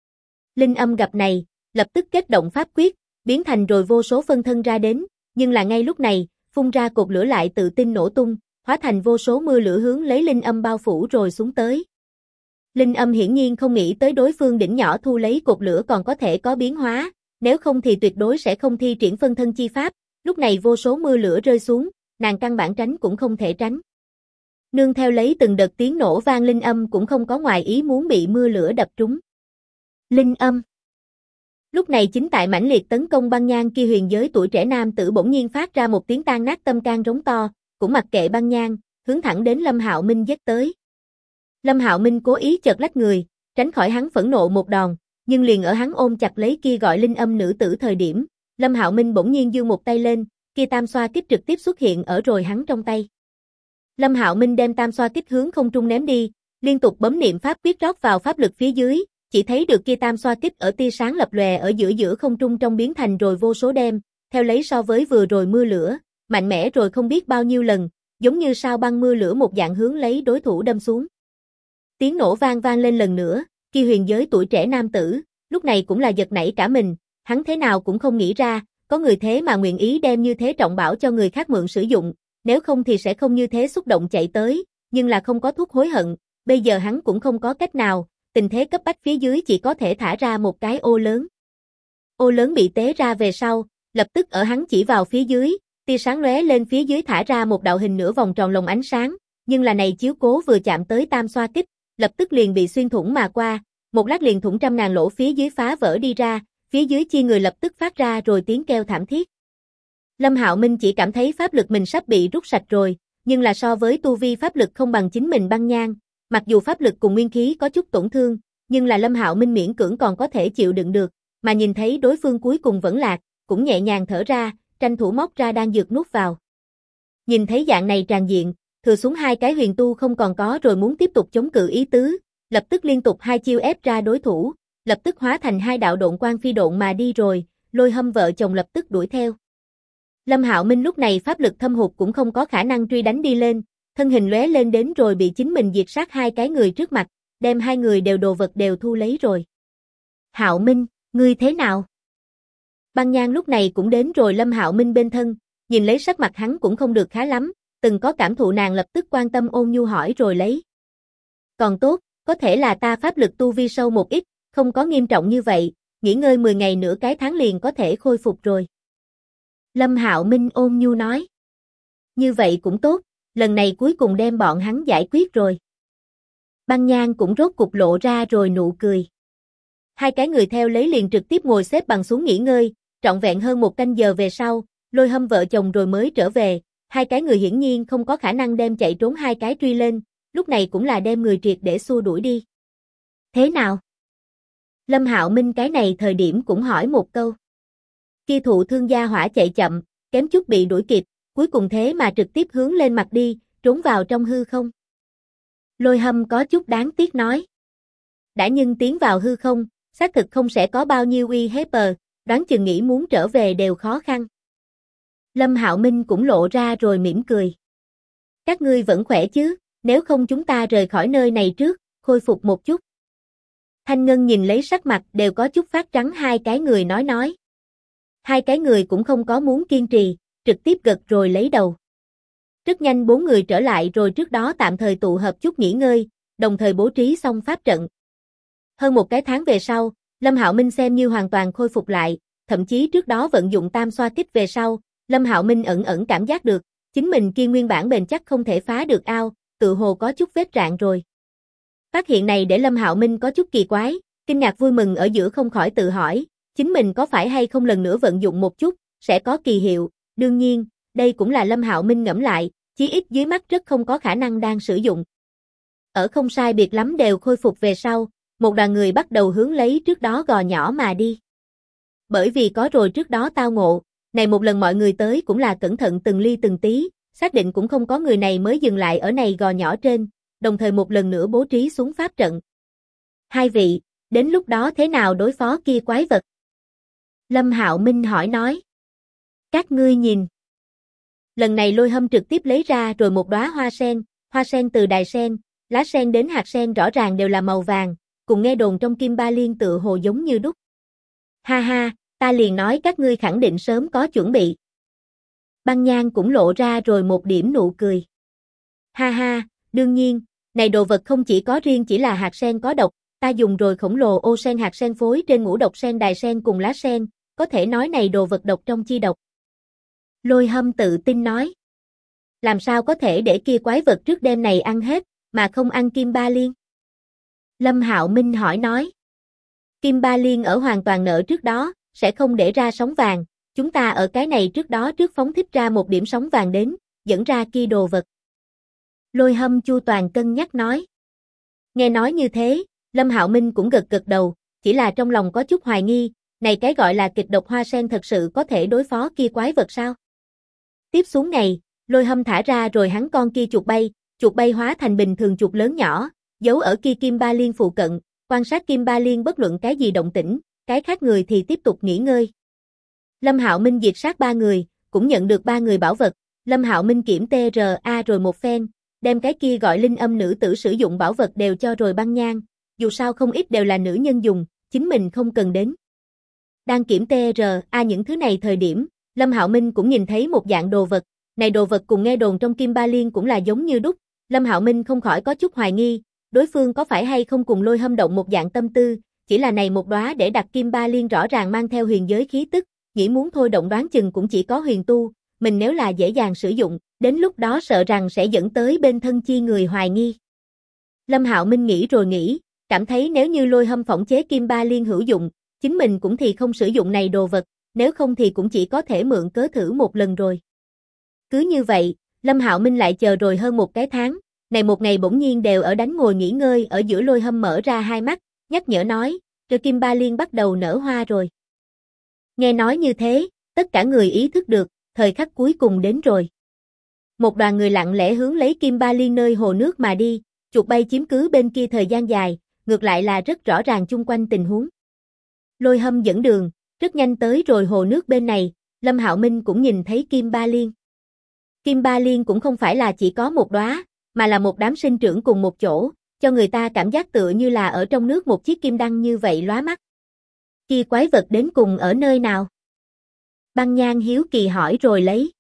Linh âm gặp này, lập tức kết động pháp quyết, biến thành rồi vô số phân thân ra đến, nhưng là ngay lúc này, phun ra cột lửa lại tự tin nổ tung, hóa thành vô số mưa lửa hướng lấy linh âm bao phủ rồi xuống tới. Linh âm hiển nhiên không nghĩ tới đối phương đỉnh nhỏ thu lấy cột lửa còn có thể có biến hóa, nếu không thì tuyệt đối sẽ không thi triển phân thân chi pháp, lúc này vô số mưa lửa rơi xuống, nàng căn bản tránh cũng không thể tránh. Nương theo lấy từng đợt tiếng nổ vang linh âm cũng không có ngoài ý muốn bị mưa lửa đập trúng. Linh âm. Lúc này chính tại mãnh liệt tấn công Băng Nhan kia huyền giới tuổi trẻ nam tử bỗng nhiên phát ra một tiếng tan nát tâm can rống to, cũng mặc kệ Băng Nhan, hướng thẳng đến Lâm Hạo Minh giết tới. Lâm Hạo Minh cố ý chợt lách người, tránh khỏi hắn phẫn nộ một đòn, nhưng liền ở hắn ôm chặt lấy kia gọi linh âm nữ tử thời điểm, Lâm Hạo Minh bỗng nhiên giương một tay lên, kia tam xoa kích trực tiếp xuất hiện ở rồi hắn trong tay. Lâm Hạo Minh đem tam xoa kích hướng không trung ném đi, liên tục bấm niệm pháp quyết rót vào pháp lực phía dưới, chỉ thấy được kia tam xoa kích ở tia sáng lập lòe ở giữa không trung trong biến thành rồi vô số đêm, theo lấy so với vừa rồi mưa lửa, mạnh mẽ rồi không biết bao nhiêu lần, giống như sao băng mưa lửa một dạng hướng lấy đối thủ đâm xuống. Tiếng nổ vang lên lần nữa, kia huyền giới tuổi trẻ nam tử, lúc này cũng là giật nảy cả mình, hắn thế nào cũng không nghĩ ra, có người thế mà nguyện ý đem như thế trọng bảo cho người khác mượn sử dụng, nếu không thì sẽ không như thế xúc động chạy tới, nhưng là không có thuốc hối hận, bây giờ hắn cũng không có cách nào, tình thế cấp bách phía dưới chỉ có thể thả ra một cái ô lớn. Ô lớn bị tế ra về sau, lập tức ở hắn chỉ vào phía dưới, tia sáng lóe lên phía dưới thả ra một đạo hình nửa vòng tròn lồng ánh sáng, nhưng là này chiếu cố vừa chạm tới tam xoa kích, lập tức liền bị xuyên thủng mà qua, một lát liền thủng trăm ngàn lỗ phía dưới phá vỡ đi ra, phía dưới chi người lập tức phát ra rồi tiếng kêu thảm thiết. Lâm Hạo Minh chỉ cảm thấy pháp lực mình sắp bị rút sạch rồi, nhưng là so với tu vi pháp lực không bằng chính mình Băng Nhan, mặc dù pháp lực cùng nguyên khí có chút tổn thương, nhưng là Lâm Hạo Minh miễn cưỡng còn có thể chịu đựng được, mà nhìn thấy đối phương cuối cùng vẫn lạc, cũng nhẹ nhàng thở ra, tranh thủ móc ra đan dược nuốt vào. Nhìn thấy dạng này tràn diện, thừa xuống hai cái huyền tu không còn có rồi muốn tiếp tục chống cự ý tứ, lập tức liên tục hai chiêu ép ra đối thủ, lập tức hóa thành hai đạo độn quang phi độn mà đi rồi, Lôi Hâm vợ chồng lập tức đuổi theo. Lâm Hạo Minh lúc này pháp lực thâm hụt cũng không có khả năng truy đánh đi lên, thân hình lóe lên đến rồi bị chính mình diệt sát hai cái người trước mặt, đem hai người đều đồ vật đều thu lấy rồi. Hạo Minh, ngươi thế nào? Băng Nhan lúc này cũng đến rồi Lâm Hạo Minh bên thân, nhìn lấy sắc mặt hắn cũng không được khá lắm, từng có cảm thụ nàng lập tức quan tâm ôn nhu hỏi rồi lấy. Còn tốt, có thể là ta pháp lực tu vi sâu một ít, không có nghiêm trọng như vậy, nghỉ ngơi 10 ngày nửa cái tháng liền có thể khôi phục rồi. Lâm Hạo Minh ôn nhu nói. Như vậy cũng tốt, lần này cuối cùng đem bọn hắn giải quyết rồi. Băng Nhan cũng rốt cục lộ ra rồi nụ cười. Hai cái người theo lấy liền trực tiếp ngồi xếp bằng xuống nghỉ ngơi, trọn vẹn hơn một canh giờ về sau, Lôi Hâm vợ chồng rồi mới trở về, hai cái người hiển nhiên không có khả năng đem chạy trốn hai cái truy lên, lúc này cũng là đem người triệt để xua đuổi đi. Thế nào? Lâm Hạo Minh cái này thời điểm cũng hỏi một câu. Kia thụ thương gia hỏa chạy chậm, kém chút bị đuổi kịp, cuối cùng thế mà trực tiếp hướng lên mặt đi, trốn vào trong hư không. Lôi Hâm có chút đáng tiếc nói. Đã nhưng tiến vào hư không, xác thực không sẽ có bao nhiêu uy hiếp, đoán chừng nghĩ muốn trở về đều khó khăn. Lâm Hạo Minh cũng lộ ra rồi mỉm cười. Các ngươi vẫn khỏe chứ, nếu không chúng ta rời khỏi nơi này trước, khôi phục một chút. Thanh Ngân nhìn lấy sắc mặt đều có chút phát trắng hai cái người nói. Hai cái người cũng không có muốn kiên trì, trực tiếp gật rồi lấy đầu. Rất nhanh bốn người trở lại rồi trước đó tạm thời tụ hợp chút nghỉ ngơi, đồng thời bố trí xong pháp trận. Hơn một cái tháng về sau, Lâm Hạo Minh xem như hoàn toàn khôi phục lại, thậm chí trước đó vận dụng tam xoa kích về sau, Lâm Hạo Minh ẩn cảm giác được, chính mình kia nguyên bản bền chắc không thể phá được ao, tự hồ có chút vết rạn rồi. Phát hiện này để Lâm Hạo Minh có chút kỳ quái, kinh ngạc vui mừng ở giữa không khỏi tự hỏi, chính mình có phải hay không lần nữa vận dụng một chút, sẽ có kỳ hiệu, đương nhiên, đây cũng là Lâm Hạo Minh ngẫm lại, chí ít dưới mắt rất không có khả năng đang sử dụng. ở không sai biệt lắm đều khôi phục về sau, một đoàn người bắt đầu hướng lấy trước đó gò nhỏ mà đi. Bởi vì có rồi trước đó tao ngộ, này một lần mọi người tới cũng là cẩn thận từng ly từng tí, xác định cũng không có người này mới dừng lại ở này gò nhỏ trên, đồng thời một lần nữa bố trí xuống pháp trận. Hai vị, đến lúc đó thế nào đối phó kia quái vật? Lâm Hạo Minh hỏi nói. Các ngươi nhìn. Lần này Lôi Hâm trực tiếp lấy ra rồi một đóa hoa sen từ đài sen, lá sen đến hạt sen rõ ràng đều là màu vàng, cùng nghe đồn trong Kim Ba Liên tựa hồ giống như đúc. Ha ha, ta liền nói các ngươi khẳng định sớm có chuẩn bị. Băng Nhan cũng lộ ra rồi một điểm nụ cười. Ha ha, đương nhiên, này đồ vật không chỉ có riêng chỉ là hạt sen có độc, ta dùng rồi khổng lồ ô sen hạt sen phối trên ngũ độc sen đài sen cùng lá sen, có thể nói này đồ vật độc trong chi độc. Lôi Hâm tự tin nói. Làm sao có thể để kia quái vật trước đêm này ăn hết, mà không ăn Kim Ba Liên? Lâm Hạo Minh hỏi nói. Kim Ba Liên ở hoàn toàn nở trước đó, sẽ không để ra sóng vàng, chúng ta ở cái này trước đó trước phóng thích ra một điểm sóng vàng đến, dẫn ra kia đồ vật. Lôi Hâm chu toàn cân nhắc nói. Nghe nói như thế, Lâm Hạo Minh cũng gật gật đầu, chỉ là trong lòng có chút hoài nghi, này cái gọi là kịch độc hoa sen thật sự có thể đối phó kia quái vật sao? Tiếp xuống ngày, Lôi Hâm thả ra rồi hắn con kia chuột bay hóa thành bình thường chuột lớn nhỏ, giấu ở kia Kim Ba Liên phụ cận, quan sát Kim Ba Liên bất luận cái gì động tĩnh, cái khác người thì tiếp tục nghỉ ngơi. Lâm Hạo Minh diệt sát 3 người, cũng nhận được 3 người bảo vật, Lâm Hạo Minh kiểm TRA rồi một phen, đem cái kia gọi linh âm nữ tử sử dụng bảo vật đều cho rồi Băng Nhan, dù sao không ít đều là nữ nhân dùng, chính mình không cần đến. Đang kiểm TRA những thứ này thời điểm, Lâm Hạo Minh cũng nhìn thấy một dạng đồ vật, này đồ vật cùng nghe đồn trong Kim Ba Liên cũng là giống như đúc, Lâm Hạo Minh không khỏi có chút hoài nghi, đối phương có phải hay không cùng Lôi Hâm động một dạng tâm tư, chỉ là này một đóa để đặt Kim Ba Liên rõ ràng mang theo huyền giới khí tức, nghĩ muốn thôi động đoán chừng cũng chỉ có huyền tu, mình nếu là dễ dàng sử dụng, đến lúc đó sợ rằng sẽ dẫn tới bên thân chi người hoài nghi. Lâm Hạo Minh nghĩ rồi nghĩ, cảm thấy nếu như Lôi Hâm phỏng chế Kim Ba Liên hữu dụng, chính mình cũng thì không sử dụng này đồ vật, nếu không thì cũng chỉ có thể mượn cớ thử một lần rồi. Cứ như vậy, Lâm Hạo Minh lại chờ rồi hơn một cái tháng, này một ngày bỗng nhiên đều ở đánh ngồi nghỉ ngơi ở giữa Lôi Hâm mở ra hai mắt, nhắc nhở nói, rồi Kim Ba Liên bắt đầu nở hoa rồi. Nghe nói như thế, tất cả người ý thức được, thời khắc cuối cùng đến rồi. Một đoàn người lặng lẽ hướng lấy Kim Ba Liên nơi hồ nước mà đi, chuột bay chiếm cứ bên kia thời gian dài, ngược lại là rất rõ ràng chung quanh tình huống. Lôi Hâm dẫn đường, rất nhanh tới rồi hồ nước bên này, Lâm Hạo Minh cũng nhìn thấy Kim Ba Liên. Kim Ba Liên cũng không phải là chỉ có một đóa, mà là một đám sinh trưởng cùng một chỗ, cho người ta cảm giác tựa như là ở trong nước một chiếc kim đăng như vậy lóa mắt. Kia quái vật đến cùng ở nơi nào? Băng Nhan hiếu kỳ hỏi rồi lấy.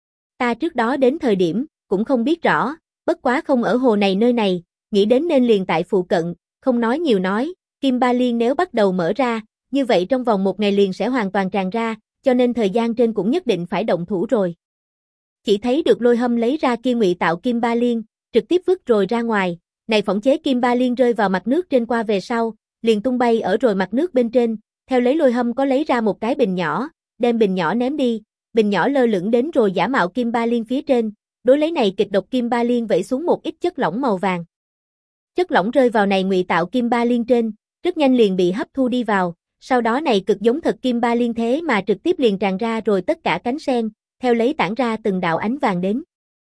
Ta trước đó đến thời điểm, cũng không biết rõ, bất quá không ở hồ này nơi này, nghĩ đến nên liền tại phụ cận, không nói nhiều nói, Kim Ba Liên nếu bắt đầu mở ra, như vậy trong vòng một ngày liền sẽ hoàn toàn tràn ra, cho nên thời gian trên cũng nhất định phải động thủ rồi. Chỉ thấy được Lôi Hâm lấy ra kia ngụy tạo Kim Ba Liên, trực tiếp vứt rồi ra ngoài, này phỏng chế Kim Ba Liên rơi vào mặt nước trên qua về sau, liền tung bay ở rồi mặt nước bên trên, theo lấy Lôi Hâm có lấy ra một cái bình nhỏ, đem bình nhỏ ném đi, bình nhỏ lơ lửng đến rồi giả mạo Kim Ba Liên phía trên, đối lấy này kịch độc Kim Ba Liên vẩy xuống một ít chất lỏng màu vàng. Chất lỏng rơi vào này ngụy tạo Kim Ba Liên trên, rất nhanh liền bị hấp thu đi vào, sau đó này cực giống thật Kim Ba Liên thế mà trực tiếp liền tràn ra rồi tất cả cánh sen, theo lấy tản ra từng đạo ánh vàng đến.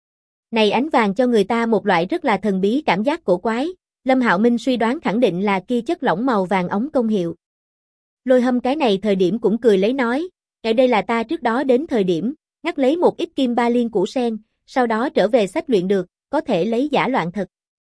Này ánh vàng cho người ta một loại rất là thần bí cảm giác cổ quái, Lâm Hạo Minh suy đoán khẳng định là kia chất lỏng màu vàng ống công hiệu. Lôi Hâm cái này thời điểm cũng cười lấy nói, ở đây là ta trước đó đến thời điểm, ngắt lấy một ít Kim Ba Liên củ sen, sau đó trở về sách luyện được, có thể lấy giả loạn thật.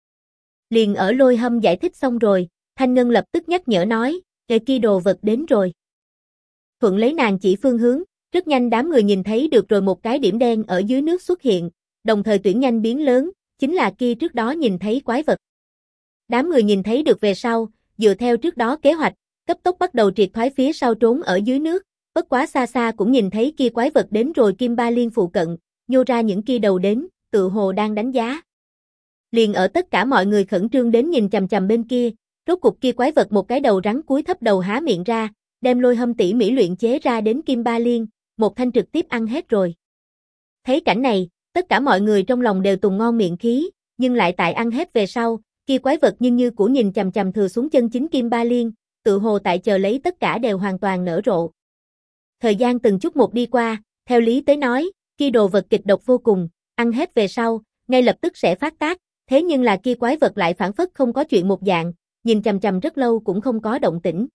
Liền ở Lôi Hâm giải thích xong rồi, Thanh Ngân lập tức nhắc nhở nói, kia đồ vật đến rồi. Thuận lấy nàng chỉ phương hướng, rất nhanh đám người nhìn thấy được rồi một cái điểm đen ở dưới nước xuất hiện, đồng thời tuyển nhanh biến lớn, chính là kia trước đó nhìn thấy quái vật. Đám người nhìn thấy được về sau, dựa theo trước đó kế hoạch, cấp tốc bắt đầu triệt thoái phía sau trốn ở dưới nước, bất quá xa xa cũng nhìn thấy kia quái vật đến rồi Kim Ba Liên phụ cận, nhô ra những kia đầu đến, tự hồ đang đánh giá. Liền ở tất cả mọi người khẩn trương đến nhìn chằm chằm bên kia, rốt cục kia quái vật một cái đầu rắn cúi thấp đầu há miệng ra, đem Lôi Hâm tỉ mỉ luyện chế ra đến Kim Ba Liên, một thanh trực tiếp ăn hết rồi. Thấy cảnh này, tất cả mọi người trong lòng đều tùng ngon miệng khí, nhưng lại tại ăn hết về sau, kia quái vật nhưng như cũ nhìn chằm chằm thừa xuống chân chính Kim Ba Liên, tự hồ tại chờ lấy tất cả đều hoàn toàn nở rộ. Thời gian từng chút một đi qua, theo lý tới nói, kia đồ vật kịch độc vô cùng, ăn hết về sau, ngay lập tức sẽ phát tác, thế nhưng là kia quái vật lại phản phất không có chuyện một dạng, nhìn chằm chằm rất lâu cũng không có động tĩnh.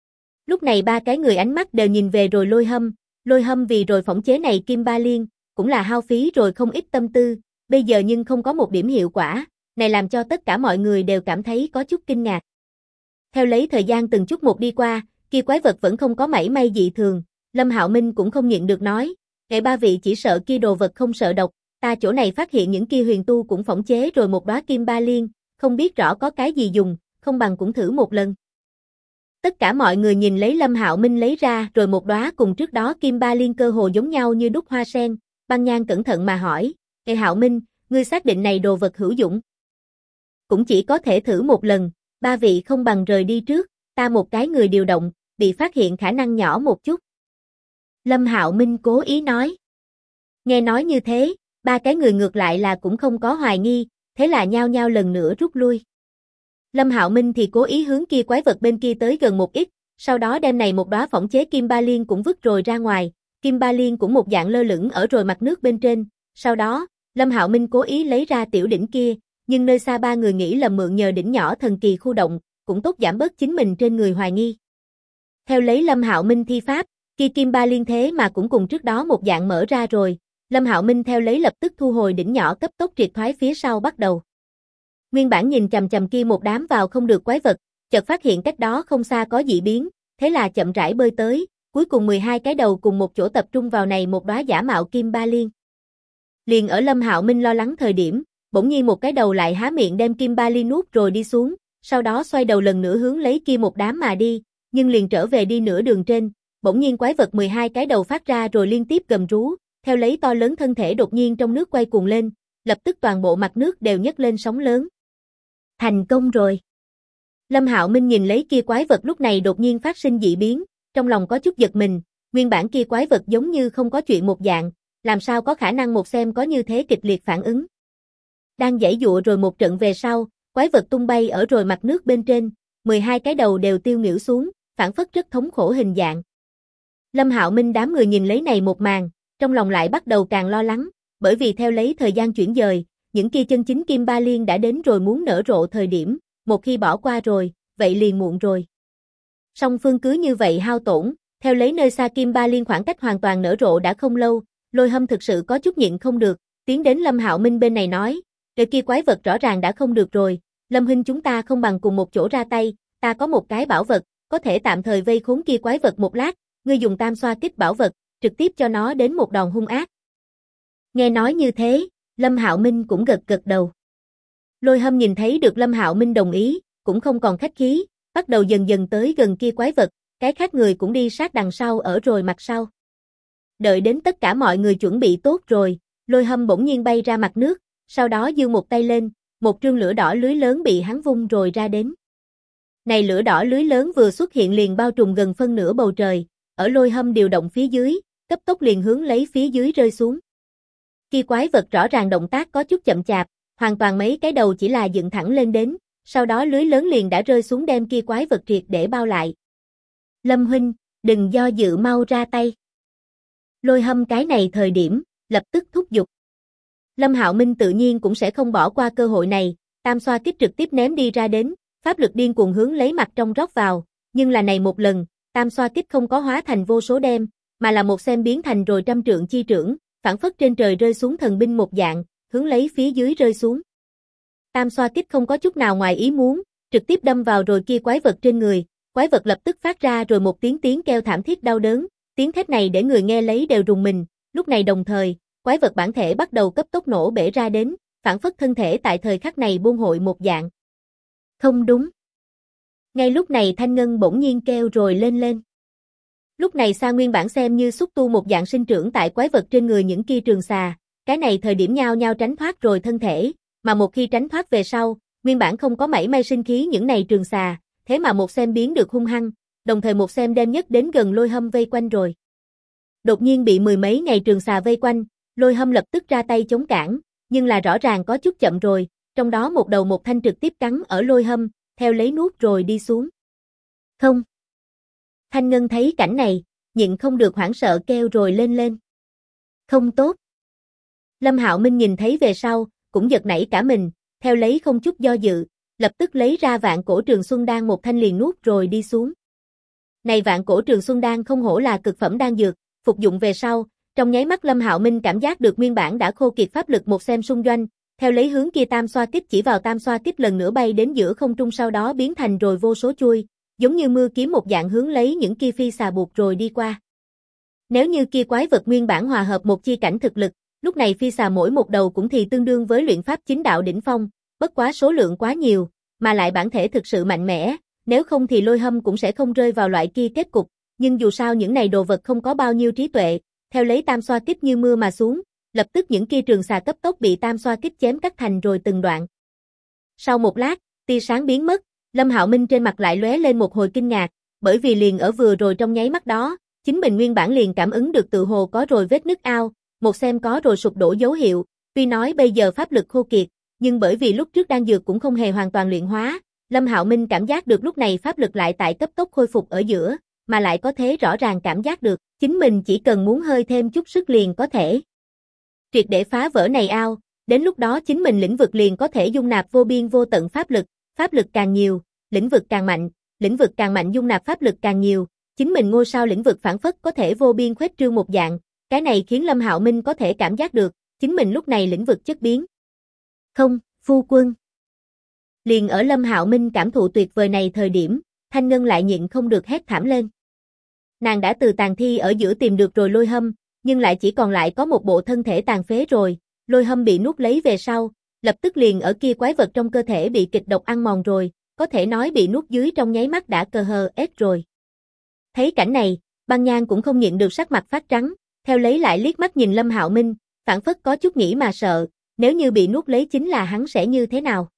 Lúc này ba cái người ánh mắt đều nhìn về rồi Lôi Hâm vì rồi phỏng chế này Kim Ba Liên, cũng là hao phí rồi không ít tâm tư, bây giờ nhưng không có một điểm hiệu quả, này làm cho tất cả mọi người đều cảm thấy có chút kinh ngạc. Theo lấy thời gian từng chút một đi qua, kia quái vật vẫn không có mảy may dị thường, Lâm Hạo Minh cũng không nhịn được nói, "Ngài ba vị chỉ sợ kia đồ vật không sợ độc, ta chỗ này phát hiện những kia huyền tu cũng phỏng chế rồi một đóa Kim Ba Liên, không biết rõ có cái gì dùng, không bằng cũng thử một lần." Tất cả mọi người nhìn lấy Lâm Hạo Minh lấy ra rồi một đóa cùng trước đó Kim Ba Liên cơ hồ giống nhau như đúc hoa sen, Băng Nhan cẩn thận mà hỏi, "Ê Hạo Minh, ngươi xác định này đồ vật hữu dụng?" "Cũng chỉ có thể thử một lần, ba vị không bằng rời đi trước, ta một cái người điều động, bị phát hiện khả năng nhỏ một chút." Lâm Hạo Minh cố ý nói. Nghe nói như thế, ba cái người ngược lại là cũng không có hoài nghi, thế là nhao nhao lần nữa rút lui. Lâm Hạo Minh thì cố ý hướng kia quái vật bên kia tới gần một ít, sau đó đem này một đóa phỏng chế Kim Ba Liên cũng vứt rồi ra ngoài, Kim Ba Liên cũng một dạng lơ lửng ở rồi mặt nước bên trên, sau đó, Lâm Hạo Minh cố ý lấy ra tiểu đỉnh kia, nhưng nơi xa ba người nghĩ là mượn nhờ đỉnh nhỏ thần kỳ khu động, cũng tốt giảm bớt chính mình trên người hoài nghi. Theo lấy Lâm Hạo Minh thi pháp, kia Kim Ba Liên thế mà cũng cùng trước đó một dạng mở ra rồi, Lâm Hạo Minh theo lấy lập tức thu hồi đỉnh nhỏ cấp tốc triệt thoái phía sau bắt đầu. Nguyên bản nhìn chằm chằm kia một đám vào không được quái vật, chợt phát hiện cách đó không xa có dị biến, thế là chậm rãi bơi tới, cuối cùng 12 cái đầu cùng một chỗ tập trung vào này một đóa giả mạo Kim Ba Liên. Liền ở Lâm Hạo Minh lo lắng thời điểm, bỗng nhiên một cái đầu lại há miệng đem Kim Ba Liên nuốt rồi đi xuống, sau đó xoay đầu lần nữa hướng lấy kia một đám mà đi, nhưng liền trở về đi nửa đường trên, bỗng nhiên quái vật 12 cái đầu phát ra rồi liên tiếp gầm rú, theo lấy to lớn thân thể đột nhiên trong nước quay cuồng lên, lập tức toàn bộ mặt nước đều nhấc lên sóng lớn. Thành công rồi. Lâm Hạo Minh nhìn lấy kia quái vật lúc này đột nhiên phát sinh dị biến, trong lòng có chút giật mình, nguyên bản kia quái vật giống như không có chuyện một dạng, làm sao có khả năng một xem có như thế kịch liệt phản ứng. Đang giãy dụa rồi một trận về sau, quái vật tung bay ở rồi mặt nước bên trên, 12 cái đầu đều tiêu nghỉu xuống, phản phất rất thống khổ hình dạng. Lâm Hạo Minh đám người nhìn lấy này một màn, trong lòng lại bắt đầu càng lo lắng, bởi vì theo lấy thời gian chuyển dời, những kia chân chính Kim Ba Liên đã đến rồi muốn nở rộ thời điểm, một khi bỏ qua rồi, vậy liền muộn rồi. Song phương cứ như vậy hao tổn, theo lấy nơi xa Kim Ba Liên khoảng cách hoàn toàn nở rộ đã không lâu, Lôi Hâm thực sự có chút nhịn không được, tiến đến Lâm Hạo Minh bên này nói, "Cái kia quái vật rõ ràng đã không được rồi, Lâm huynh chúng ta không bằng cùng một chỗ ra tay, ta có một cái bảo vật, có thể tạm thời vây khốn kia quái vật một lát, ngươi dùng tam xoa kích bảo vật, trực tiếp cho nó đến một đòn hung ác." Nghe nói như thế, Lâm Hạo Minh cũng gật gật đầu. Lôi Hâm nhìn thấy được Lâm Hạo Minh đồng ý, cũng không còn khách khí, bắt đầu dần dần tới gần kia quái vật, cái khác người cũng đi sát đằng sau ở rồi mặt sau. Đợi đến tất cả mọi người chuẩn bị tốt rồi, Lôi Hâm bỗng nhiên bay ra mặt nước, sau đó giương một tay lên, một trương lửa đỏ lưới lớn bị hắn vung rồi ra đến. Này lửa đỏ lưới lớn vừa xuất hiện liền bao trùm gần phân nửa bầu trời, ở Lôi Hâm điều động phía dưới, cấp tốc liền hướng lấy phía dưới rơi xuống. Kia quái vật rõ ràng động tác có chút chậm chạp, hoàn toàn mấy cái đầu chỉ là dựng thẳng lên đến, sau đó lưới lớn liền đã rơi xuống đem kia quái vật triệt để bao lại. "Lâm huynh, đừng do dự mau ra tay." Lôi Hâm cái này thời điểm, lập tức thúc giục. Lâm Hạo Minh tự nhiên cũng sẽ không bỏ qua cơ hội này, tam xoa kích trực tiếp ném đi ra đến, pháp lực điên cuồng hướng lấy mặt trong rót vào, nhưng là này một lần, tam xoa kích không có hóa thành vô số đem, mà là một xem biến thành rồi trăm trượng chi trưởng, phản phất trên trời rơi xuống thần binh một dạng, hướng lấy phía dưới rơi xuống. Tam xoa kích không có chút nào ngoài ý muốn, trực tiếp đâm vào rồi kia quái vật trên người, quái vật lập tức phát ra rồi một tiếng kêu thảm thiết đau đớn, tiếng thét này để người nghe lấy đều rùng mình, lúc này đồng thời, quái vật bản thể bắt đầu cấp tốc nổ bể ra đến, phản phất thân thể tại thời khắc này buôn hội một dạng. Không đúng. Ngay lúc này Thanh Ngân bỗng nhiên kêu rồi lên. Lúc này Sa nguyên bản xem như xúc tu một dạng sinh trưởng tại quái vật trên người những kia trường xà, cái này thời điểm nhao nhao tránh thoát rồi thân thể, mà một khi tránh thoát về sau, nguyên bản không có mảy may sinh khí những này trường xà, thế mà một xem biến được hung hăng, đồng thời một xem đem nhất đến gần Lôi Hâm vây quanh rồi. Đột nhiên bị mười mấy ngày trường xà vây quanh, Lôi Hâm lập tức ra tay chống cản, nhưng là rõ ràng có chút chậm rồi, trong đó một đầu một thanh trực tiếp cắn ở Lôi Hâm, theo lấy nuốt rồi đi xuống. Không. Thanh Ngân thấy cảnh này, nhịn không được hoảng sợ kêu rồi lên lên. Không tốt. Lâm Hạo Minh nhìn thấy về sau, cũng giật nảy cả mình, theo lấy không chút do dự, lập tức lấy ra Vạn Cổ Trường Xuân Đan một thanh liền nuốt rồi đi xuống. Này Vạn Cổ Trường Xuân Đan không hổ là cực phẩm đan dược, phục dụng về sau, trong nháy mắt Lâm Hạo Minh cảm giác được nguyên bản đã khô kiệt pháp lực một xem xung doanh, theo lấy hướng kia tam xoa kích chỉ vào tam xoa kích lần nữa bay đến giữa không trung sau đó biến thành rồi vô số chuôi, giống như mưa kiếm một dạng hướng lấy những kia phi xà buộc rồi đi qua. Nếu như kia quái vật nguyên bản hòa hợp một chi cảnh thực lực, lúc này phi xà mỗi một đầu cũng thì tương đương với luyện pháp chính đạo đỉnh phong, bất quá số lượng quá nhiều, mà lại bản thể thực sự mạnh mẽ, nếu không thì Lôi Hâm cũng sẽ không rơi vào loại kia kết cục, nhưng dù sao những này đồ vật không có bao nhiêu trí tuệ, theo lấy tam xoa kích như mưa mà xuống, lập tức những kia trường xà cấp tốc bị tam xoa kích chém cắt thành rồi từng đoạn. Sau một lát, tia sáng biến mất, Lâm Hạo Minh trên mặt lại lóe lên một hồi kinh ngạc, bởi vì liền ở vừa rồi trong nháy mắt đó, chính mình nguyên bản liền cảm ứng được tự hồ có rồi vết nứt ao, một xem có rồi sụp đổ dấu hiệu, tuy nói bây giờ pháp lực khô kiệt, nhưng bởi vì lúc trước đan dược cũng không hề hoàn toàn luyện hóa, Lâm Hạo Minh cảm giác được lúc này pháp lực lại tại cấp tốc khôi phục ở giữa, mà lại có thể rõ ràng cảm giác được, chính mình chỉ cần muốn hơi thêm chút sức liền có thể triệt để phá vỡ này ao, đến lúc đó chính mình lĩnh vực liền có thể dung nạp vô biên vô tận pháp lực càng nhiều, lĩnh vực càng mạnh dung nạp pháp lực càng nhiều, chính mình ngôi sao lĩnh vực phản phất có thể vô biên khuếch trương một dạng, cái này khiến Lâm Hạo Minh có thể cảm giác được, chính mình lúc này lĩnh vực chất biến. Không, phu quân. Liền ở Lâm Hạo Minh cảm thụ tuyệt vời này thời điểm, Thanh Ngân lại nhịn không được hét thảm lên. Nàng đã từ tàn thi ở giữa tìm được rồi Lôi Hâm, nhưng lại chỉ còn lại có một bộ thân thể tàn phế rồi, Lôi Hâm bị nuốt lấy về sau, lập tức liền ở kia quái vật trong cơ thể bị kịch độc ăn mòn rồi, có thể nói bị nuốt dưới trong nháy mắt đã cờ hờ ết rồi. Thấy cảnh này, Băng Nhan cũng không nhịn được sắc mặt phát trắng, theo lấy lại liếc mắt nhìn Lâm Hạo Minh, phản phất có chút nghĩ mà sợ, nếu như bị nuốt lấy chính là hắn sẽ như thế nào.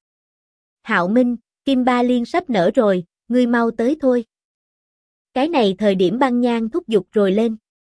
Hạo Minh, Kim Ba Liên sắp nở rồi, ngươi mau tới thôi. Cái này thời điểm Băng Nhan thúc giục rồi lên.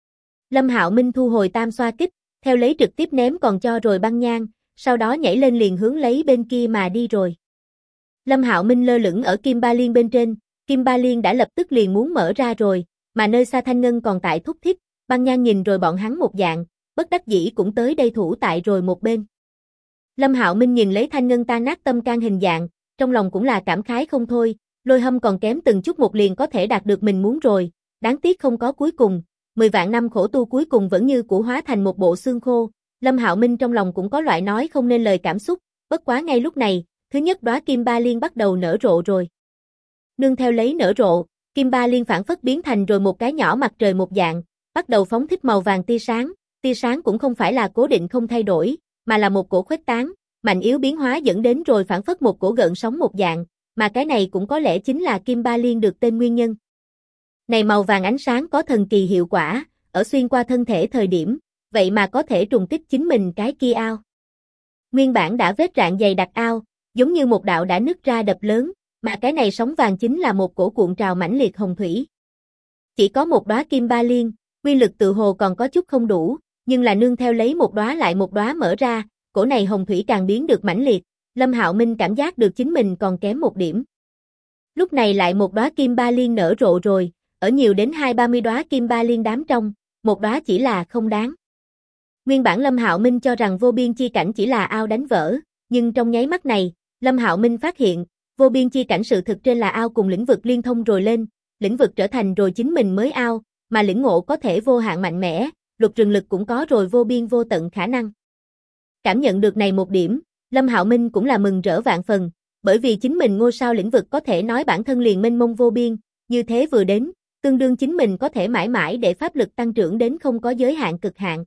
Lâm Hạo Minh thu hồi tam xoa kích, theo lấy trực tiếp ném còn cho rồi Băng Nhan, sau đó nhảy lên liền hướng lấy bên kia mà đi rồi. Lâm Hạo Minh lơ lửng ở Kim Ba Liên bên trên, Kim Ba Liên đã lập tức liền muốn mở ra rồi, mà nơi xa Thanh Ngân còn tại thúc thiết, Băng Nhan nhìn rồi bọn hắn một dạng, bất đắc dĩ cũng tới đây thủ tại rồi một bên. Lâm Hạo Minh nhìn lấy Thanh Ngân tan nát tâm can hình dạng, trong lòng cũng là cảm khái không thôi, Lôi Hâm còn kém từng chút một liền có thể đạt được mình muốn rồi, đáng tiếc không có cuối cùng, 10 vạn năm khổ tu cuối cùng vẫn như cũ hóa thành một bộ xương khô, Lâm Hạo Minh trong lòng cũng có loại nói không nên lời cảm xúc, bất quá ngay lúc này, thứ nhất đóa Kim Ba Liên bắt đầu nở rộ rồi. Nương theo lấy nở rộ, Kim Ba Liên phản phất biến thành rồi một cái nhỏ mặt trời một dạng, bắt đầu phóng thích màu vàng tia sáng cũng không phải là cố định không thay đổi, mà là một cổ khuếch tán, mạnh yếu biến hóa dẫn đến rồi phản phất một cổ gợn sóng một dạng, mà cái này cũng có lẽ chính là Kim Ba Liên được tên nguyên nhân. Này màu vàng ánh sáng có thần kỳ hiệu quả, ở xuyên qua thân thể thời điểm, vậy mà có thể trùng kích chính mình cái kia ao. Nguyên bản đã vết rạn dày đặc ao, giống như một đạo đã nứt ra đập lớn, mà cái này sóng vàng chính là một cổ cuộn trào mãnh liệt hồng thủy. Chỉ có một đóa Kim Ba Liên, quy lực tự hồ còn có chút không đủ, nhưng là nương theo lấy một đóa lại một đóa mở ra, cổ này hồng thủy càng biến được mãnh liệt, Lâm Hạo Minh cảm giác được chính mình còn kém một điểm. Lúc này lại một đóa Kim Ba Liên nở rộ rồi, ở nhiều đến 20-30 đóa Kim Ba Liên đám trong, một đóa chỉ là không đáng. Nguyên bản Lâm Hạo Minh cho rằng vô biên chi cảnh chỉ là ao đánh vỡ, nhưng trong nháy mắt này, Lâm Hạo Minh phát hiện, vô biên chi cảnh sự thực trên là ao cùng lĩnh vực liên thông rồi lên, lĩnh vực trở thành rồi chính mình mới ao, mà lĩnh ngộ có thể vô hạn mạnh mẽ, luật rừng lực cũng có rồi vô biên vô tận khả năng. Cảm nhận được này một điểm, Lâm Hạo Minh cũng là mừng rỡ vạn phần, bởi vì chính mình ngôi sao lĩnh vực có thể nói bản thân liền mênh mông vô biên, như thế vừa đến, tương đương chính mình có thể mãi mãi để pháp lực tăng trưởng đến không có giới hạn cực hạn.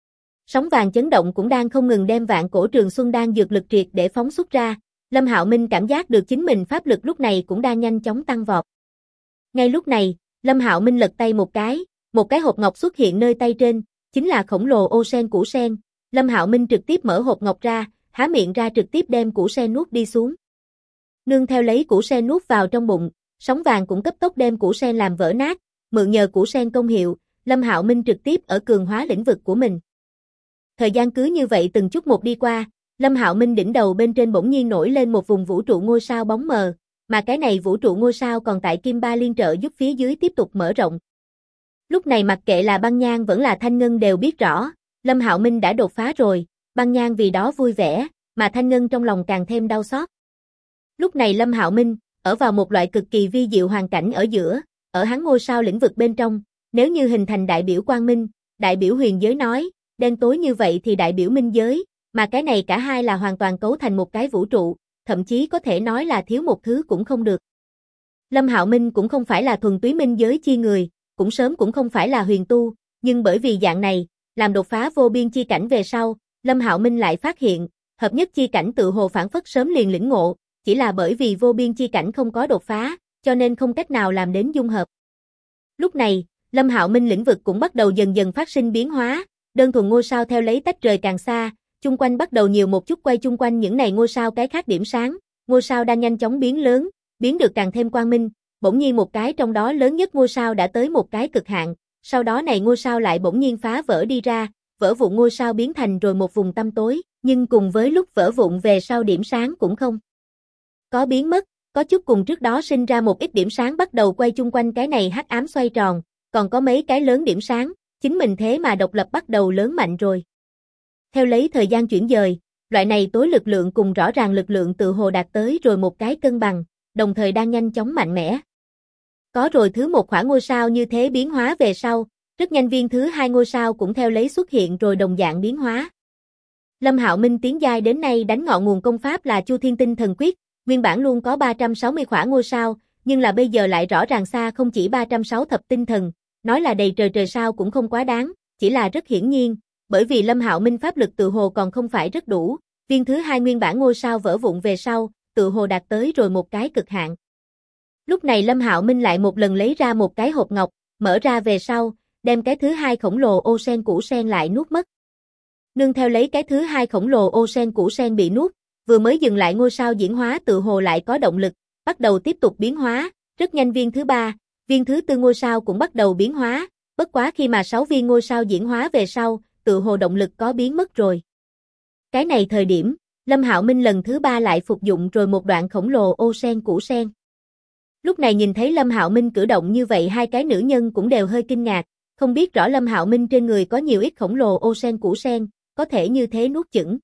Sóng vàng chấn động cũng đang không ngừng đem Vạn Cổ Trường Xuân Đan dược lực triệt để phóng xuất ra, Lâm Hạo Minh cảm giác được chính mình pháp lực lúc này cũng đang nhanh chóng tăng vọt. Ngay lúc này, Lâm Hạo Minh lật tay một cái hộp ngọc xuất hiện nơi tay trên, chính là khổng lồ ô sen củ sen, Lâm Hạo Minh trực tiếp mở hộp ngọc ra, há miệng ra trực tiếp đem củ sen nuốt đi xuống. Nương theo lấy củ sen nuốt vào trong bụng, sóng vàng cũng cấp tốc đem củ sen làm vỡ nát, mượn nhờ củ sen công hiệu, Lâm Hạo Minh trực tiếp ở cường hóa lĩnh vực của mình. Thời gian cứ như vậy từng chút một đi qua, Lâm Hạo Minh đỉnh đầu bên trên bỗng nhiên nổi lên một vùng vũ trụ ngôi sao bóng mờ, mà cái này vũ trụ ngôi sao còn tại Kim Ba Liên trợ giúp phía dưới tiếp tục mở rộng. Lúc này mặc kệ là Băng Nhan vẫn là Thanh Ngân đều biết rõ, Lâm Hạo Minh đã đột phá rồi, Băng Nhan vì đó vui vẻ, mà Thanh Ngân trong lòng càng thêm đau xót. Lúc này Lâm Hạo Minh, ở vào một loại cực kỳ vi diệu hoàn cảnh ở giữa, ở hắn ngôi sao lĩnh vực bên trong, nếu như hình thành đại biểu quang minh, đại biểu huyền giới nói, đen tối như vậy thì đại biểu minh giới, mà cái này cả hai là hoàn toàn cấu thành một cái vũ trụ, thậm chí có thể nói là thiếu một thứ cũng không được. Lâm Hạo Minh cũng không phải là thuần túy minh giới chi người, cũng sớm cũng không phải là huyền tu, nhưng bởi vì dạng này, làm đột phá vô biên chi cảnh về sau, Lâm Hạo Minh lại phát hiện, hợp nhất chi cảnh tự hồ phản phất sớm liền lĩnh ngộ, chỉ là bởi vì vô biên chi cảnh không có đột phá, cho nên không cách nào làm đến dung hợp. Lúc này, Lâm Hạo Minh lĩnh vực cũng bắt đầu dần dần phát sinh biến hóa, đơn thuần ngôi sao theo lấy tách rời càng xa, chung quanh bắt đầu nhiều một chút quay chung quanh những này ngôi sao cái khác điểm sáng, ngôi sao đang nhanh chóng biến lớn, biến được càng thêm quang minh, bỗng nhiên một cái trong đó lớn nhất ngôi sao đã tới một cái cực hạn, sau đó này ngôi sao lại bỗng nhiên phá vỡ đi ra, vỡ vụn ngôi sao biến thành rồi một vùng tăm tối, nhưng cùng với lúc vỡ vụn về sau điểm sáng cũng không có biến mất, có chút cùng trước đó sinh ra một ít điểm sáng bắt đầu quay chung quanh cái này hắc ám xoay tròn, còn có mấy cái lớn điểm sáng, chính mình thế mà độc lập bắt đầu lớn mạnh rồi. Theo lấy thời gian chuyển dời, loại này tối lực lượng cùng rõ ràng lực lượng tự hồ đạt tới rồi một cái cân bằng, đồng thời đang nhanh chóng mạnh mẽ. Có rồi thứ một khoảng ngôi sao như thế biến hóa về sau, rất nhanh viên thứ hai ngôi sao cũng theo lấy xuất hiện rồi đồng dạng biến hóa. Lâm Hạo Minh tiến giai đến nay đánh ngọn nguồn công pháp là Chu Thiên Tinh Thần Quyết, nguyên bản luôn có 360 khỏa ngôi sao, nhưng là bây giờ lại rõ ràng xa không chỉ 306 thập tinh thần, nói là đầy trời trời sao cũng không quá đáng, chỉ là rất hiển nhiên, bởi vì Lâm Hạo Minh pháp lực tự hồ còn không phải rất đủ, viên thứ hai nguyên bản ngôi sao vỡ vụn về sau, tự hồ đạt tới rồi một cái cực hạn. Lúc này Lâm Hạo Minh lại một lần lấy ra một cái hộp ngọc, mở ra về sau, đem cái thứ hai khổng lồ ô sen củ sen lại nuốt mất. Nương theo lấy cái thứ hai khổng lồ ô sen củ sen bị nuốt, vừa mới dừng lại ngôi sao diễn hóa tự hồ lại có động lực, bắt đầu tiếp tục biến hóa, rất nhanh viên thứ ba, viên thứ tư ngôi sao cũng bắt đầu biến hóa, bất quá khi mà 6 viên ngôi sao diễn hóa về sau, tự hồ động lực có biến mất rồi. Cái này thời điểm, Lâm Hạo Minh lần thứ ba lại phục dụng rồi một đoạn khổng lồ ô sen củ sen. Lúc này nhìn thấy Lâm Hạo Minh cử động như vậy hai cái nữ nhân cũng đều hơi kinh ngạc, không biết rõ Lâm Hạo Minh trên người có nhiều ít khổng lồ ô sen củ sen, có thể như thế nuốt chửng.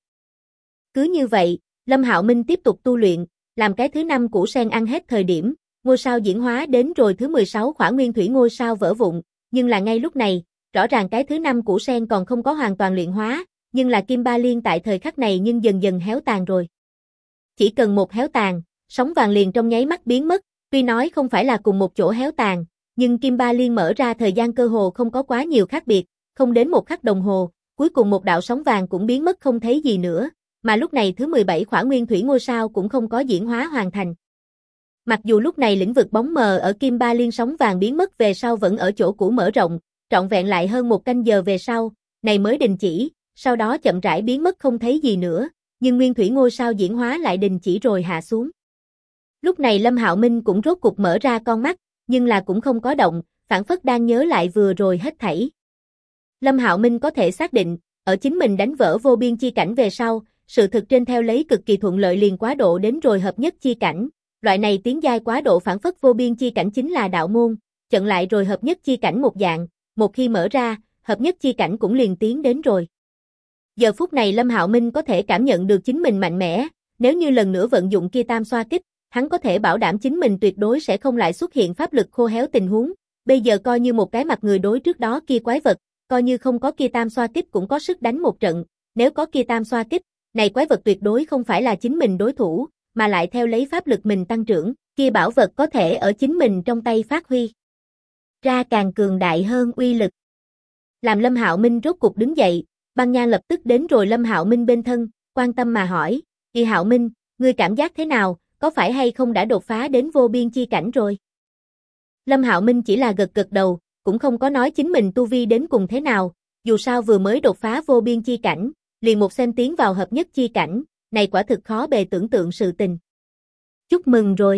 Cứ như vậy, Lâm Hạo Minh tiếp tục tu luyện, làm cái thứ 5 củ sen ăn hết thời điểm, ngôi sao diễn hóa đến rồi thứ 16 khỏa nguyên thủy ngôi sao vỡ vụn, nhưng là ngay lúc này, rõ ràng cái thứ 5 củ sen còn không có hoàn toàn luyện hóa, nhưng là Kim Ba Liên tại thời khắc này nhưng dần dần héo tàn rồi. Chỉ cần một héo tàn, sóng vàng liền trong nháy mắt biến mất, tuy nói không phải là cùng một chỗ héo tàn, nhưng Kim Ba Liên mở ra thời gian cơ hồ không có quá nhiều khác biệt, không đến một khắc đồng hồ, cuối cùng một đạo sóng vàng cũng biến mất không thấy gì nữa, mà lúc này thứ 17 khỏa nguyên thủy ngôi sao cũng không có diễn hóa hoàn thành. Mặc dù lúc này lĩnh vực bóng mờ ở Kim Ba Liên sóng vàng biến mất về sau vẫn ở chỗ cũ mở rộng, trọn vẹn lại hơn một canh giờ về sau, này mới đình chỉ, sau đó chậm rãi biến mất không thấy gì nữa, nhưng nguyên thủy ngôi sao diễn hóa lại đình chỉ rồi hạ xuống. Lúc này Lâm Hạo Minh cũng rốt cục mở ra con mắt, nhưng là cũng không có động, phảng phất đang nhớ lại vừa rồi hết thảy. Lâm Hạo Minh có thể xác định, ở chính mình đánh vỡ vô biên chi cảnh về sau, sự thực trên theo lấy cực kỳ thuận lợi liền quá độ đến rồi hợp nhất chi cảnh, loại này tiến giai quá độ phản phất vô biên chi cảnh chính là đạo môn, chặn lại rồi hợp nhất chi cảnh một dạng, một khi mở ra, hợp nhất chi cảnh cũng liền tiến đến rồi. Giờ phút này Lâm Hạo Minh có thể cảm nhận được chính mình mạnh mẽ, nếu như lần nữa vận dụng kia tam xoa kích, hắn có thể bảo đảm chính mình tuyệt đối sẽ không lại xuất hiện pháp lực khô héo tình huống, bây giờ coi như một cái mặt người đối trước đó kia quái vật, coi như không có kia tam xoa kích cũng có sức đánh một trận, nếu có kia tam xoa kích, này quái vật tuyệt đối không phải là chính mình đối thủ, mà lại theo lấy pháp lực mình tăng trưởng, kia bảo vật có thể ở chính mình trong tay phát huy ra càng cường đại hơn uy lực. Làm Lâm Hạo Minh rốt cục đứng dậy, Băng Nhan lập tức đến rồi Lâm Hạo Minh bên thân, quan tâm mà hỏi, "Y Hạo Minh, ngươi cảm giác thế nào, có phải hay không đã đột phá đến vô biên chi cảnh rồi?" Lâm Hạo Minh chỉ là gật gật đầu, cũng không có nói chính mình tu vi đến cùng thế nào, dù sao vừa mới đột phá vô biên chi cảnh, liền một xem tiến vào hợp nhất chi cảnh, này quả thực khó bề tưởng tượng sự tình. "Chúc mừng rồi."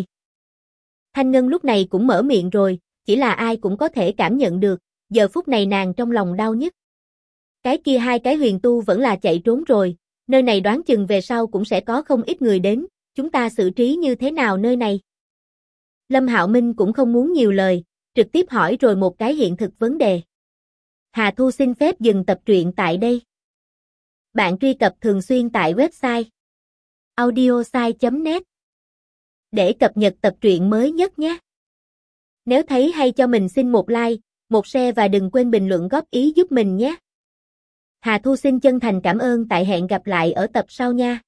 Thanh Ngân lúc này cũng mở miệng rồi, chỉ là ai cũng có thể cảm nhận được, giờ phút này nàng trong lòng đau nhất. Cái kia hai cái huyền tu vẫn là chạy trốn rồi, Nơi này đoán chừng về sau cũng sẽ có không ít người đến, chúng ta xử trí như thế nào nơi này? Lâm Hạo Minh cũng không muốn nhiều lời, trực tiếp hỏi rồi một cái hiện thực vấn đề. Hà Thu xin phép dừng tập truyện tại đây. Bạn truy cập thường xuyên tại website audiosai.net để cập nhật tập truyện mới nhất nhé. Nếu thấy hay cho mình xin một like, một share và đừng quên bình luận góp ý giúp mình nhé. Hà Thu xin chân thành cảm ơn, tại hẹn gặp lại ở tập sau nha.